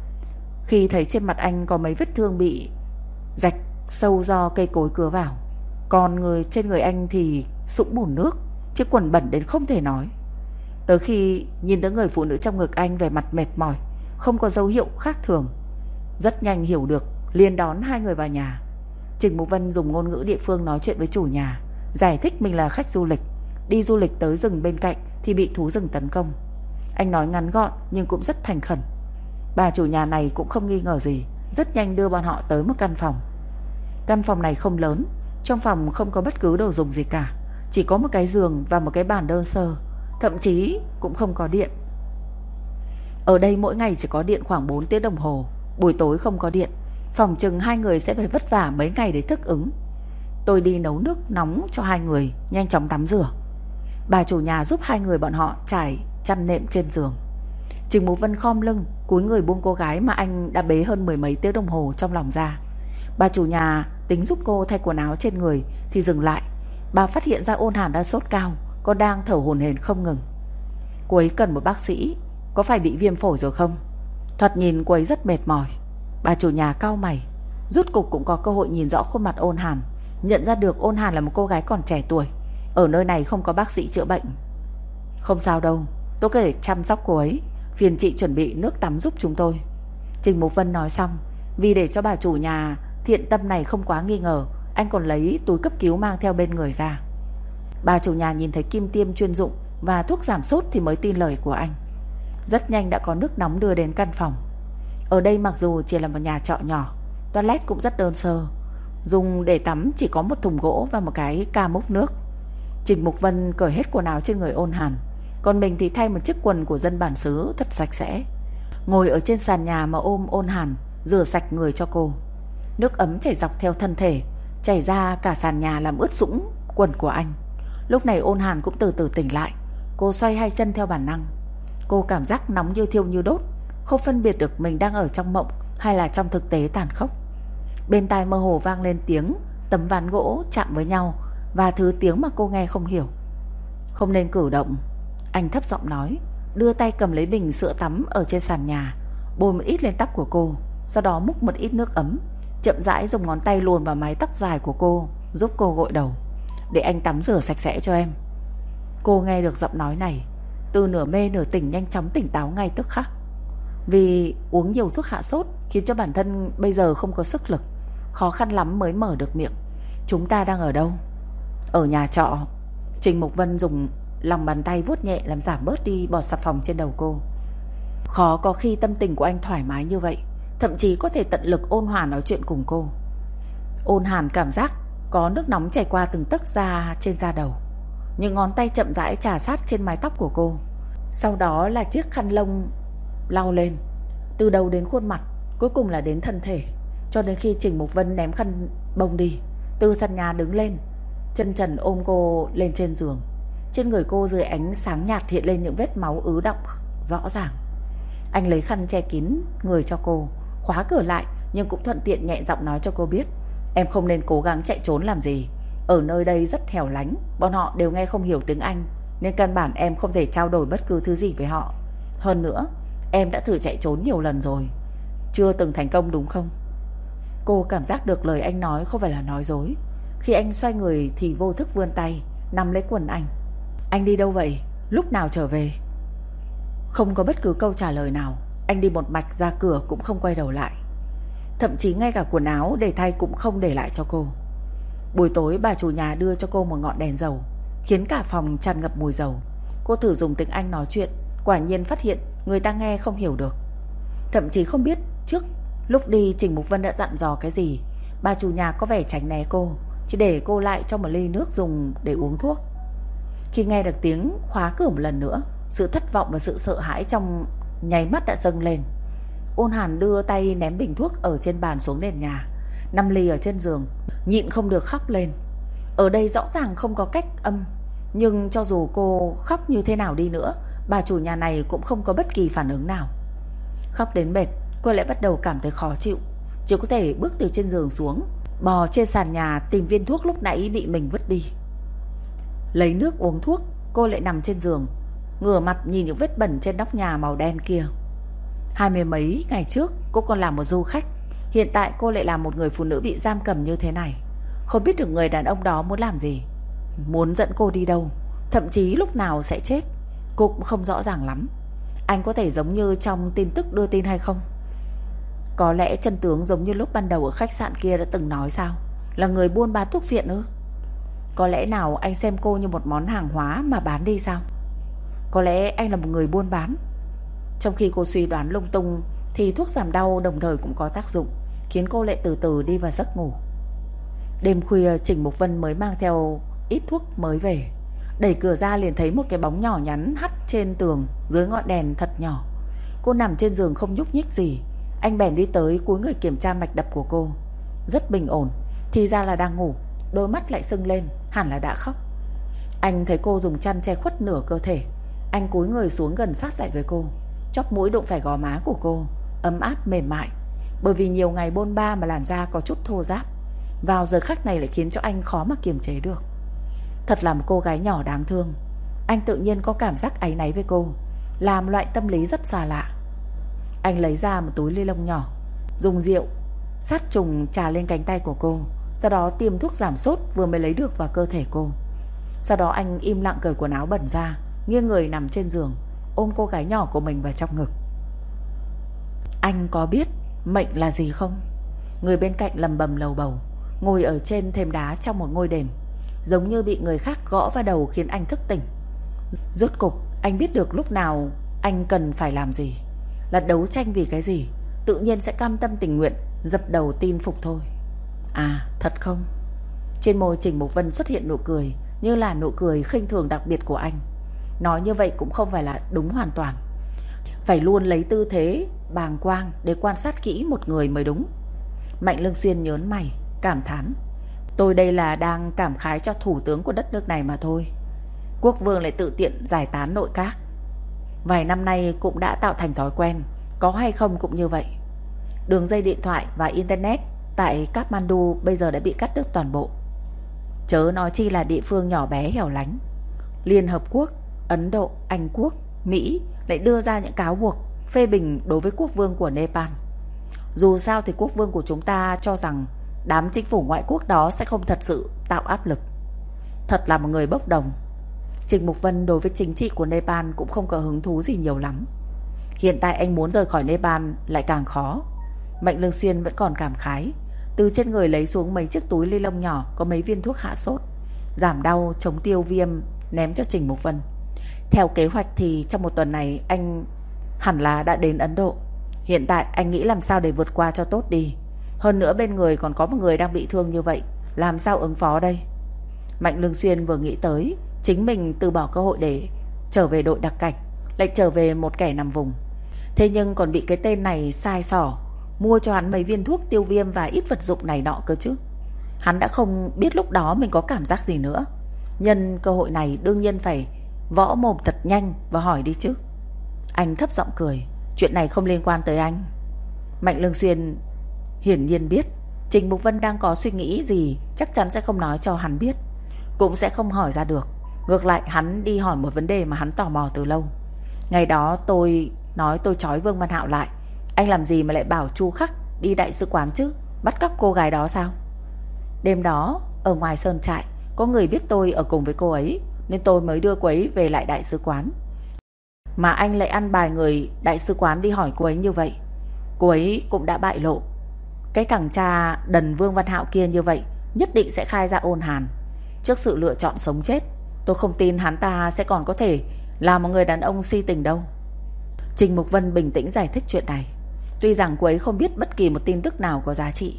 Khi thấy trên mặt anh có mấy vết thương bị rạch sâu do cây cối cứa vào, còn trên người anh thì sũng bùn nước, chiếc quần bẩn đến không thể nói. Tới khi nhìn tới người phụ nữ trong ngực anh vẻ mặt mệt mỏi, không có dấu hiệu khác thường, rất nhanh hiểu được, liền đón hai người vào nhà. Trình Mục Vân dùng ngôn ngữ địa phương nói chuyện với chủ nhà, giải thích mình là khách du lịch, đi du lịch tới rừng bên cạnh thì bị thú rừng tấn công. Anh nói ngắn gọn nhưng cũng rất thành khẩn. Bà chủ nhà này cũng không nghi ngờ gì, rất nhanh đưa bọn họ tới một căn phòng. Căn phòng này không lớn, trong phòng không có bất cứ đồ dùng gì cả, chỉ có một cái giường và một cái bàn đơn sơ, thậm chí cũng không có điện. Ở đây mỗi ngày chỉ có điện khoảng 4 tiếng đồng hồ, buổi tối không có điện, phòng chừng hai người sẽ phải vất vả mấy ngày để thích ứng. Tôi đi nấu nước nóng cho hai người, nhanh chóng tắm rửa. Bà chủ nhà giúp hai người bọn họ trải chăn nệm trên giường. Trình Mục Vân khom lưng, cúi người buông cô gái mà anh đã bế hơn mười mấy tiếng đồng hồ trong lòng ra. Bà chủ nhà tính giúp cô thay quần áo trên người thì dừng lại. Bà phát hiện ra Ôn Hàn đang sốt cao, còn đang thở hổn hển không ngừng. Cô ấy cần một bác sĩ, có phải bị viêm phổi rồi không? Thoạt nhìn cô ấy rất mệt mỏi. Bà chủ nhà cau mày, rút cục cũng có cơ hội nhìn rõ khuôn mặt Ôn Hàn, nhận ra được Ôn Hàn là một cô gái còn trẻ tuổi. Ở nơi này không có bác sĩ chữa bệnh. Không sao đâu, tôi có thể chăm sóc cô ấy, phiền chị chuẩn bị nước tắm giúp chúng tôi. Trình Mục Vân nói xong, vì để cho bà chủ nhà thiện tâm này không quá nghi ngờ, anh còn lấy túi cấp cứu mang theo bên người ra. Bà chủ nhà nhìn thấy kim tiêm chuyên dụng và thuốc giảm sốt thì mới tin lời của anh. Rất nhanh đã có nước nóng đưa đến căn phòng. Ở đây mặc dù chỉ là một nhà trọ nhỏ, toilet cũng rất đơn sơ, dùng để tắm chỉ có một thùng gỗ và một cái ca múc nước. Trình Mục Vân cởi hết quần áo trên người Ôn Hàn, còn mình thì thay một chiếc quần của dân bản xứ thật sạch sẽ, ngồi ở trên sàn nhà mà ôm Ôn Hàn, rửa sạch người cho cô. Nước ấm chảy dọc theo thân thể, chảy ra cả sàn nhà làm ướt sũng quần của anh. Lúc này Ôn Hàn cũng từ từ tỉnh lại. Cô xoay hai chân theo bản năng. Cô cảm giác nóng như thiêu như đốt, không phân biệt được mình đang ở trong mộng hay là trong thực tế tàn khốc. Bên tai mơ hồ vang lên tiếng tấm ván gỗ chạm với nhau, và thứ tiếng mà cô nghe không hiểu. Không nên cử động, anh thấp giọng nói, đưa tay cầm lấy bình sữa tắm ở trên sàn nhà, bôi một ít lên tóc của cô, sau đó múc một ít nước ấm, chậm rãi dùng ngón tay luồn vào mái tóc dài của cô, giúp cô gội đầu. Để anh tắm rửa sạch sẽ cho em. Cô nghe được giọng nói này, từ nửa mê nửa tỉnh nhanh chóng tỉnh táo ngay tức khắc. Vì uống nhiều thuốc hạ sốt khiến cho bản thân bây giờ không có sức lực, khó khăn lắm mới mở được miệng. Chúng ta đang ở đâu? Ở nhà trọ. Trình Mục Vân dùng lòng bàn tay vuốt nhẹ làm giảm bớt đi bọt xà phòng trên đầu cô. Khó có khi tâm tình của anh thoải mái như vậy, thậm chí có thể tận lực ôn hòa nói chuyện cùng cô. Ôn hàn cảm giác có nước nóng chảy qua từng tấc da trên da đầu. Những ngón tay chậm rãi chà sát trên mái tóc của cô. Sau đó là chiếc khăn lông lau lên, từ đầu đến khuôn mặt, cuối cùng là đến thân thể. Cho đến khi Trình Mục Vân ném khăn bông đi, từ sàn nhà đứng lên, chân trần ôm cô lên trên giường. Trên người cô dưới ánh sáng nhạt hiện lên những vết máu ứ đọng rõ ràng. Anh lấy khăn che kín người cho cô, khóa cửa lại, nhưng cũng thuận tiện nhẹ giọng nói cho cô biết, em không nên cố gắng chạy trốn làm gì. Ở nơi đây rất hẻo lánh, bọn họ đều nghe không hiểu tiếng Anh, nên căn bản em không thể trao đổi bất cứ thứ gì với họ. Hơn nữa, em đã thử chạy trốn nhiều lần rồi, chưa từng thành công đúng không? Cô cảm giác được lời anh nói không phải là nói dối. Khi anh xoay người thì vô thức vươn tay nắm lấy quần anh. Anh đi đâu vậy? Lúc nào trở về? Không có bất cứ câu trả lời nào. Anh đi một mạch ra cửa cũng không quay đầu lại. Thậm chí ngay cả quần áo để thay cũng không để lại cho cô. Buổi tối bà chủ nhà đưa cho cô một ngọn đèn dầu, khiến cả phòng tràn ngập mùi dầu. Cô thử dùng tiếng Anh nói chuyện, quả nhiên phát hiện người ta nghe không hiểu được. Thậm chí không biết trước lúc đi Trình Mục Vân đã dặn dò cái gì. Bà chủ nhà có vẻ tránh né cô, chỉ để cô lại cho một ly nước dùng để uống thuốc. Khi nghe được tiếng khóa cửa một lần nữa, sự thất vọng và sự sợ hãi trong nháy mắt đã dâng lên. Ôn Hàn đưa tay ném bình thuốc ở trên bàn xuống nền nhà, nằm lì ở trên giường, nhịn không được khóc lên. Ở đây rõ ràng không có cách âm, nhưng cho dù cô khóc như thế nào đi nữa, bà chủ nhà này cũng không có bất kỳ phản ứng nào. Khóc đến mệt, cô lại bắt đầu cảm thấy khó chịu, chỉ có thể bước từ trên giường xuống, bò trên sàn nhà tìm viên thuốc lúc nãy bị mình vứt đi. Lấy nước uống thuốc, cô lại nằm trên giường, ngửa mặt nhìn những vết bẩn trên nóc nhà màu đen kia. 20 mấy ngày trước cô còn là một du khách, hiện tại cô lại là một người phụ nữ bị giam cầm như thế này. Không biết được người đàn ông đó muốn làm gì, muốn dẫn cô đi đâu, thậm chí lúc nào sẽ chết, cô cũng không rõ ràng lắm. Anh có thể giống như trong tin tức đưa tin hay không? Có lẽ chân tướng giống như lúc ban đầu ở khách sạn kia đã từng nói sao? Là người buôn bán thuốc phiện ư? Có lẽ nào anh xem cô như một món hàng hóa mà bán đi sao? Có lẽ anh là một người buôn bán. Trong khi cô suy đoán lung tung thì thuốc giảm đau đồng thời cũng có tác dụng, khiến cô lại từ từ đi vào giấc ngủ. Đêm khuya Trình Mục Vân mới mang theo ít thuốc mới về. Đẩy cửa ra liền thấy một cái bóng nhỏ nhắn hắt trên tường dưới ngọn đèn thật nhỏ. Cô nằm trên giường không nhúc nhích gì. Anh bèn đi tới cúi người kiểm tra mạch đập của cô. Rất bình ổn, thì ra là đang ngủ. Đôi mắt lại sưng lên, hẳn là đã khóc. Anh thấy cô dùng chăn che khuất nửa cơ thể. Anh cúi người xuống gần sát lại với cô, chóp mũi đụng phải gò má của cô, ấm áp mềm mại. Bởi vì nhiều ngày bôn ba mà làn da có chút thô ráp, vào giờ khắc này lại khiến cho anh khó mà kiềm chế được. Thật là một cô gái nhỏ đáng thương. Anh tự nhiên có cảm giác áy náy với cô, làm loại tâm lý rất xa lạ. Anh lấy ra một túi ni lông nhỏ, dùng rượu sát trùng trà lên cánh tay của cô, sau đó tiêm thuốc giảm sốt vừa mới lấy được vào cơ thể cô. Sau đó anh im lặng cởi quần áo bẩn ra, nghiêng người nằm trên giường, ôm cô gái nhỏ của mình vào trong ngực. Anh có biết mệnh là gì không? Người bên cạnh lầm bầm lầu bầu, ngồi ở trên thềm đá trong một ngôi đền, giống như bị người khác gõ vào đầu khiến anh thức tỉnh. Rốt cục anh biết được lúc nào anh cần phải làm gì, là đấu tranh vì cái gì, tự nhiên sẽ cam tâm tình nguyện dập đầu tin phục thôi. À, thật không? Trên môi Trình Mục Vân xuất hiện nụ cười, như là nụ cười khinh thường đặc biệt của anh. Nói như vậy cũng không phải là đúng hoàn toàn. Phải luôn lấy tư thế bàng quang để quan sát kỹ một người mới đúng. Mạnh Lương Xuyên nhớn mày, cảm thán. Tôi đây là đang cảm khái cho thủ tướng của đất nước này mà thôi. Quốc vương lại tự tiện giải tán nội các. Vài năm nay cũng đã tạo thành thói quen, có hay không cũng như vậy. Đường dây điện thoại và internet tại Kathmandu bây giờ đã bị cắt đứt toàn bộ. Chớ nói chi là địa phương nhỏ bé hẻo lánh. Liên Hợp Quốc, Ấn Độ, Anh Quốc, Mỹ lại đưa ra những cáo buộc phê bình đối với quốc vương của Nepal. Dù sao thì quốc vương của chúng ta cho rằng đám chính phủ ngoại quốc đó sẽ không thật sự tạo áp lực. Thật là một người bốc đồng. Trình Mục Vân đối với chính trị của Nepal cũng không có hứng thú gì nhiều lắm. Hiện tại anh muốn rời khỏi Nepal lại càng khó. Mạnh Lương Xuyên vẫn còn cảm khái. Từ trên người lấy xuống mấy chiếc túi ni lông nhỏ có mấy viên thuốc hạ sốt, giảm đau, chống tiêu viêm, ném cho Trình Mục Vân. Theo kế hoạch thì trong một tuần này anh hẳn là đã đến Ấn Độ. Hiện tại anh nghĩ làm sao để vượt qua cho tốt đi. Hơn nữa bên người còn có một người đang bị thương như vậy, làm sao ứng phó đây? Mạnh Lương Xuyên vừa nghĩ tới chính mình từ bỏ cơ hội để trở về đội đặc cảnh, lại trở về một kẻ nằm vùng. Thế nhưng còn bị cái tên này sai xỏ mua cho hắn mấy viên thuốc tiêu viêm và ít vật dụng này nọ cơ chứ. Hắn đã không biết lúc đó mình có cảm giác gì nữa. Nhân cơ hội này đương nhiên phải võ mồm thật nhanh và hỏi đi chứ. Anh thấp giọng cười. Chuyện này không liên quan tới anh. Mạnh Lương Xuyên hiển nhiên biết Trình Mục Vân đang có suy nghĩ gì, chắc chắn sẽ không nói cho hắn biết, cũng sẽ không hỏi ra được. Ngược lại hắn đi hỏi một vấn đề mà hắn tò mò từ lâu. Ngày đó tôi nói tôi trói Vương Văn Hạo lại, anh làm gì mà lại bảo Chu Khắc đi đại sứ quán chứ? Bắt cóc cô gái đó sao? Đêm đó ở ngoài sơn trại có người biết tôi ở cùng với cô ấy, nên tôi mới đưa cô ấy về lại đại sứ quán. Mà anh lại ăn bài người đại sứ quán đi hỏi cô ấy như vậy. Cô ấy cũng đã bại lộ. Cái thằng cha đần Vương Văn Hạo kia như vậy nhất định sẽ khai ra ôn hàn. Trước sự lựa chọn sống chết, tôi không tin hắn ta sẽ còn có thể là một người đàn ông si tình đâu. Trình Mục Vân bình tĩnh giải thích chuyện này. Tuy rằng cô ấy không biết bất kỳ một tin tức nào có giá trị,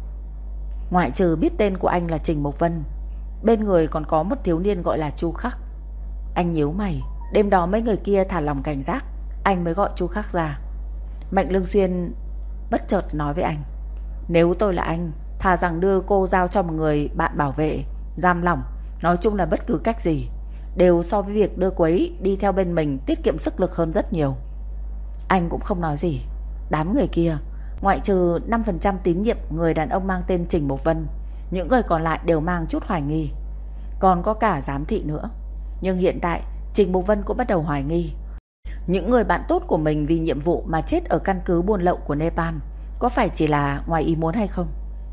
ngoại trừ biết tên của anh là Trình Mục Vân. Bên người còn có một thiếu niên gọi là Chu Khắc. Anh nhíu mày. Đêm đó mấy người kia thả lòng cảnh giác, anh mới gọi Chu Khắc ra. Mạnh Lương Xuyên bất chợt nói với anh, nếu tôi là anh, thà rằng đưa cô giao cho một người bạn bảo vệ, giam lỏng, nói chung là bất cứ cách gì, đều so với việc đưa cô ấy đi theo bên mình tiết kiệm sức lực hơn rất nhiều. Anh cũng không nói gì. Đám người kia, ngoại trừ 5% tín nhiệm người đàn ông mang tên Trình Mục Vân, những người còn lại đều mang chút hoài nghi. Còn có cả giám thị nữa. Nhưng hiện tại Trình Mục Vân cũng bắt đầu hoài nghi những người bạn tốt của mình vì nhiệm vụ mà chết ở căn cứ buôn lậu của Nepal có phải chỉ là ngoài ý muốn hay không.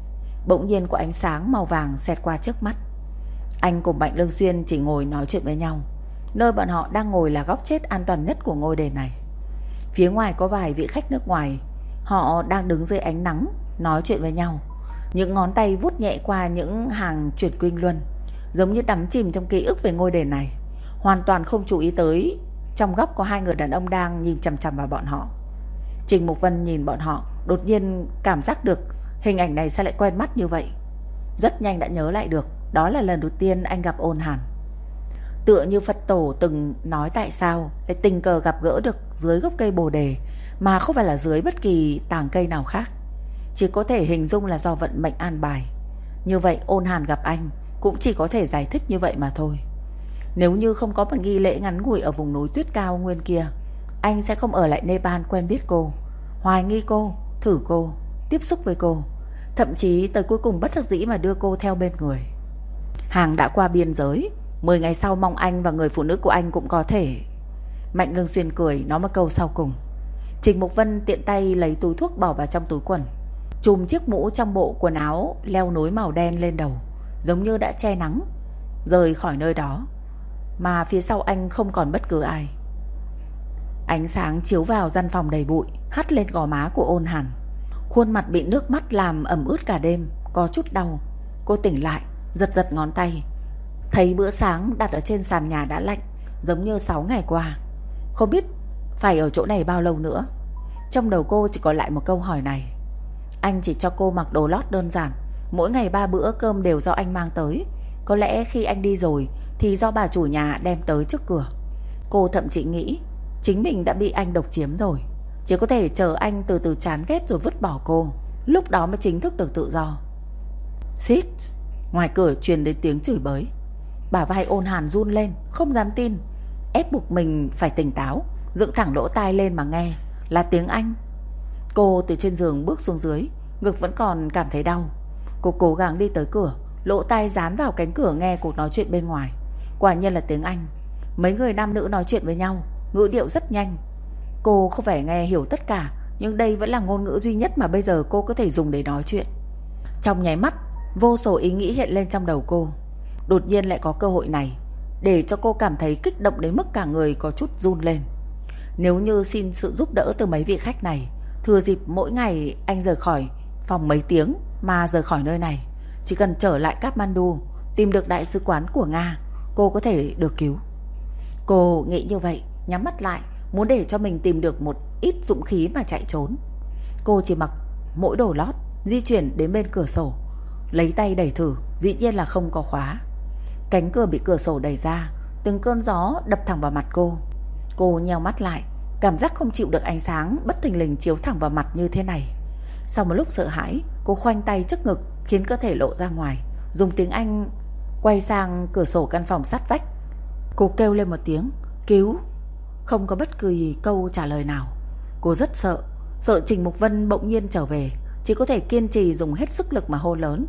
Bỗng nhiên có ánh sáng màu vàng xẹt qua trước mắt. Anh cùng Mạnh Lương Xuyên chỉ ngồi nói chuyện với nhau. Nơi bọn họ đang ngồi là góc chết an toàn nhất của ngôi đền này. Phía ngoài có vài vị khách nước ngoài, họ đang đứng dưới ánh nắng nói chuyện với nhau. Những ngón tay vuốt nhẹ qua những hàng chuyển kinh luân, giống như đắm chìm trong ký ức về ngôi đền này, hoàn toàn không chú ý tới trong góc có hai người đàn ông đang nhìn chằm chằm vào bọn họ. Trình Mục Vân nhìn bọn họ, đột nhiên cảm giác được hình ảnh này sao lại quen mắt như vậy. Rất nhanh đã nhớ lại được, đó là lần đầu tiên anh gặp ôn hàn. Tựa như Phật tổ từng nói, tại sao lại tình cờ gặp gỡ được dưới gốc cây bồ đề mà không phải là dưới bất kỳ tàng cây nào khác. Chỉ có thể hình dung là do vận mệnh an bài. Như vậy ôn hàn gặp anh cũng chỉ có thể giải thích như vậy mà thôi. Nếu như không có một nghi lễ ngắn ngủi ở vùng núi tuyết cao nguyên kia, anh sẽ không ở lại Nepal quen biết cô, hoài nghi cô, thử cô, tiếp xúc với cô, thậm chí tới cuối cùng bất đắc dĩ mà đưa cô theo bên người. Hàng đã qua biên giới, 10 ngày sau mong anh và người phụ nữ của anh cũng có thể. Mạnh Lương Xuyên cười nói một câu sau cùng. Trình Mục Vân tiện tay lấy túi thuốc bỏ vào trong túi quần, chùm chiếc mũ trong bộ quần áo leo núi màu đen lên đầu, giống như đã che nắng, rời khỏi nơi đó. Mà phía sau anh không còn bất cứ ai. Ánh sáng chiếu vào gian phòng đầy bụi, hắt lên gò má của ôn hàn. Khuôn mặt bị nước mắt làm ẩm ướt cả đêm, có chút đau. Cô tỉnh lại, giật giật ngón tay, thấy bữa sáng đặt ở trên sàn nhà đã lạnh, giống như 6 ngày qua. Không biết phải ở chỗ này bao lâu nữa. Trong đầu cô chỉ còn lại một câu hỏi này. Anh chỉ cho cô mặc đồ lót đơn giản, mỗi ngày 3 bữa cơm đều do anh mang tới. Có lẽ khi anh đi rồi thì do bà chủ nhà đem tới trước cửa. Cô thậm chí nghĩ chính mình đã bị anh độc chiếm rồi, chỉ có thể chờ anh từ từ chán ghét rồi vứt bỏ cô, lúc đó mới chính thức được tự do. Xít. Ngoài cửa truyền đến tiếng chửi bới. Bả vai ôn hàn run lên, không dám tin, ép buộc mình phải tỉnh táo, dựng thẳng lỗ tai lên mà nghe. Là tiếng Anh. Cô từ trên giường bước xuống dưới, ngực vẫn còn cảm thấy đau. Cô cố gắng đi tới cửa, lỗ tai dán vào cánh cửa nghe cuộc nói chuyện bên ngoài. Quả nhiên là tiếng Anh. Mấy người nam nữ nói chuyện với nhau, ngữ điệu rất nhanh. Cô không phải nghe hiểu tất cả, nhưng đây vẫn là ngôn ngữ duy nhất mà bây giờ cô có thể dùng để nói chuyện. Trong nháy mắt, vô số ý nghĩ hiện lên trong đầu cô. Đột nhiên lại có cơ hội này, để cho cô cảm thấy kích động đến mức cả người có chút run lên. Nếu như xin sự giúp đỡ từ mấy vị khách này, Thừa dịp mỗi ngày anh rời khỏi phòng mấy tiếng mà rời khỏi nơi này, chỉ cần trở lại Kathmandu, tìm được đại sứ quán của Nga, cô có thể được cứu. Cô nghĩ như vậy, nhắm mắt lại, muốn để cho mình tìm được một ít dũng khí mà chạy trốn. Cô chỉ mặc mỗi đồ lót, di chuyển đến bên cửa sổ, lấy tay đẩy thử, dĩ nhiên là không có khóa. Cánh cửa bị cửa sổ đẩy ra, từng cơn gió đập thẳng vào mặt cô. Cô nheo mắt lại, cảm giác không chịu được ánh sáng bất thình lình chiếu thẳng vào mặt như thế này. Sau một lúc sợ hãi, cô khoanh tay trước ngực, khiến cơ thể lộ ra ngoài, dùng tiếng Anh quay sang cửa sổ căn phòng sát vách. Cô kêu lên một tiếng cứu. Không có bất kỳ câu trả lời nào. Cô rất sợ, sợ Trình Mục Vân bỗng nhiên trở về, chỉ có thể kiên trì dùng hết sức lực mà hô lớn: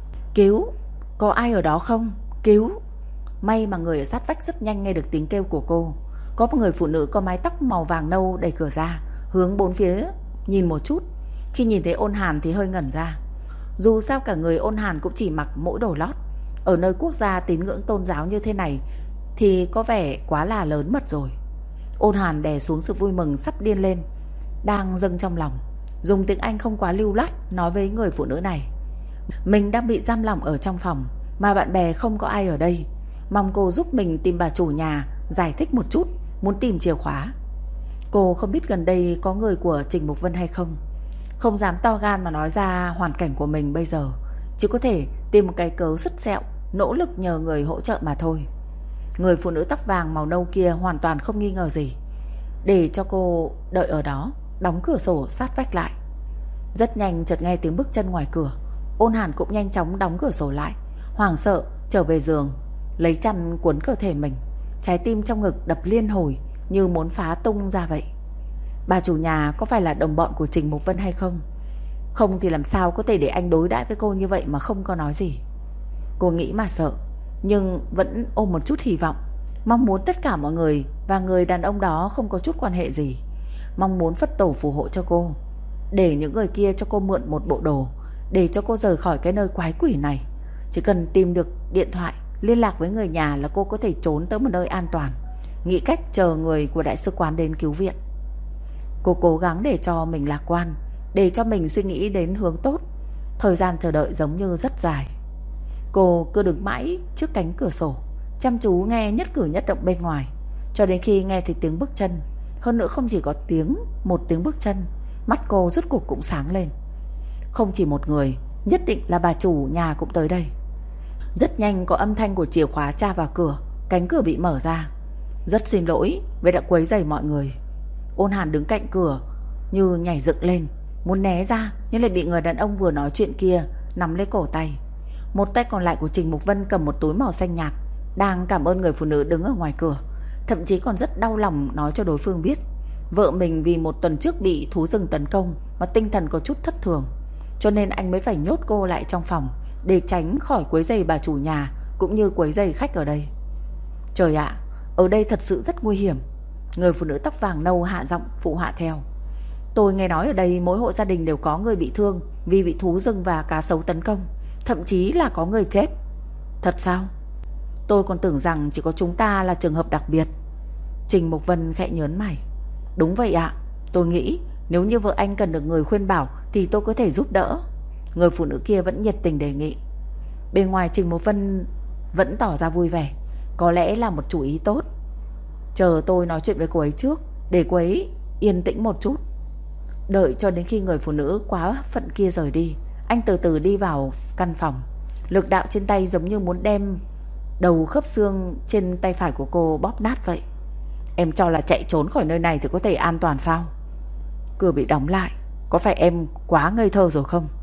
cứu, có ai ở đó không? Cứu. May mà người ở sát vách rất nhanh nghe được tiếng kêu của cô. Có một người phụ nữ có mái tóc màu vàng nâu đẩy cửa ra, hướng bốn phía nhìn một chút. Khi nhìn thấy Ôn Hàn thì hơi ngẩn ra. Dù sao cả người Ôn Hàn cũng chỉ mặc mỗi đồ lót, ở nơi quốc gia tín ngưỡng tôn giáo như thế này thì có vẻ quá là lớn mật rồi. Ôn Hàn đè xuống sự vui mừng sắp điên lên đang dâng trong lòng, dùng tiếng Anh không quá lưu loát nói với người phụ nữ này: mình đang bị giam lỏng ở trong phòng, mà bạn bè không có ai ở đây, mong cô giúp mình tìm bà chủ nhà giải thích một chút, muốn tìm chìa khóa. Cô không biết gần đây có người của Trình Mục Vân hay không, không dám to gan mà nói ra hoàn cảnh của mình bây giờ, chỉ có thể tìm một cái cớ sứt sẹo, nỗ lực nhờ người hỗ trợ mà thôi. Người phụ nữ tóc vàng màu nâu kia hoàn toàn không nghi ngờ gì, để cho cô đợi ở đó, đóng cửa sổ sát vách lại. Rất nhanh chợt nghe tiếng bước chân ngoài cửa. Ôn Hàn cũng nhanh chóng đóng cửa sổ lại, hoảng sợ trở về giường, lấy chăn cuốn cơ thể mình. Trái tim trong ngực đập liên hồi như muốn phá tung ra vậy. Bà chủ nhà có phải là đồng bọn của Trình Mục Vân hay không? Không thì làm sao có thể để anh đối đãi với cô như vậy mà không có nói gì. Cô nghĩ mà sợ, nhưng vẫn ôm một chút hy vọng, mong muốn tất cả mọi người và người đàn ông đó không có chút quan hệ gì, mong muốn Phật tổ phù hộ cho cô, để những người kia cho cô mượn một bộ đồ, để cho cô rời khỏi cái nơi quái quỷ này. Chỉ cần tìm được điện thoại liên lạc với người nhà là cô có thể trốn tới một nơi an toàn, nghĩ cách chờ người của đại sứ quán đến cứu viện. Cô cố gắng để cho mình lạc quan, để cho mình suy nghĩ đến hướng tốt. Thời gian chờ đợi giống như rất dài. Cô cứ đứng mãi trước cánh cửa sổ, chăm chú nghe nhất cử nhất động bên ngoài, cho đến khi nghe thấy tiếng bước chân. Hơn nữa không chỉ có một tiếng bước chân, mắt cô rốt cuộc cũng sáng lên. Không chỉ một người, nhất định là bà chủ nhà cũng tới đây. Rất nhanh có âm thanh của chìa khóa tra vào cửa, cánh cửa bị mở ra. Rất xin lỗi vì đã quấy rầy mọi người. Ôn Hàn đứng cạnh cửa như nhảy dựng lên, muốn né ra, nhưng lại bị người đàn ông vừa nói chuyện kia nắm lấy cổ tay. Một tay còn lại của Trình Mục Vân cầm một túi màu xanh nhạt, đang cảm ơn người phụ nữ đứng ở ngoài cửa, thậm chí còn rất đau lòng nói cho đối phương biết vợ mình vì một tuần trước bị thú rừng tấn công mà tinh thần có chút thất thường, cho nên anh mới phải nhốt cô lại trong phòng để tránh khỏi quấy rầy bà chủ nhà cũng như quấy rầy khách ở đây. Trời ạ, ở đây thật sự rất nguy hiểm. Người phụ nữ tóc vàng nâu hạ giọng phụ họa theo. Tôi nghe nói ở đây mỗi hộ gia đình đều có người bị thương vì bị thú rừng và cá sấu tấn công, thậm chí là có người chết. Thật sao? Tôi còn tưởng rằng chỉ có chúng ta là trường hợp đặc biệt. Trình Mục Vân khẽ nhớn mày. Đúng vậy ạ, tôi nghĩ nếu như vợ anh cần được người khuyên bảo thì tôi có thể giúp đỡ. Người phụ nữ kia vẫn nhiệt tình đề nghị. Bên ngoài Trình Mục Vân vẫn tỏ ra vui vẻ, có lẽ là một chủ ý tốt. Chờ tôi nói chuyện với cô ấy trước, để cô ấy yên tĩnh một chút. Đợi cho đến khi người phụ nữ quá phận kia rời đi, anh từ từ đi vào căn phòng. Lực đạo trên tay giống như muốn đem đầu khớp xương trên tay phải của cô bóp nát vậy. Em cho là chạy trốn khỏi nơi này thì có thể an toàn sao? Cửa bị đóng lại. Có phải em quá ngây thơ rồi không?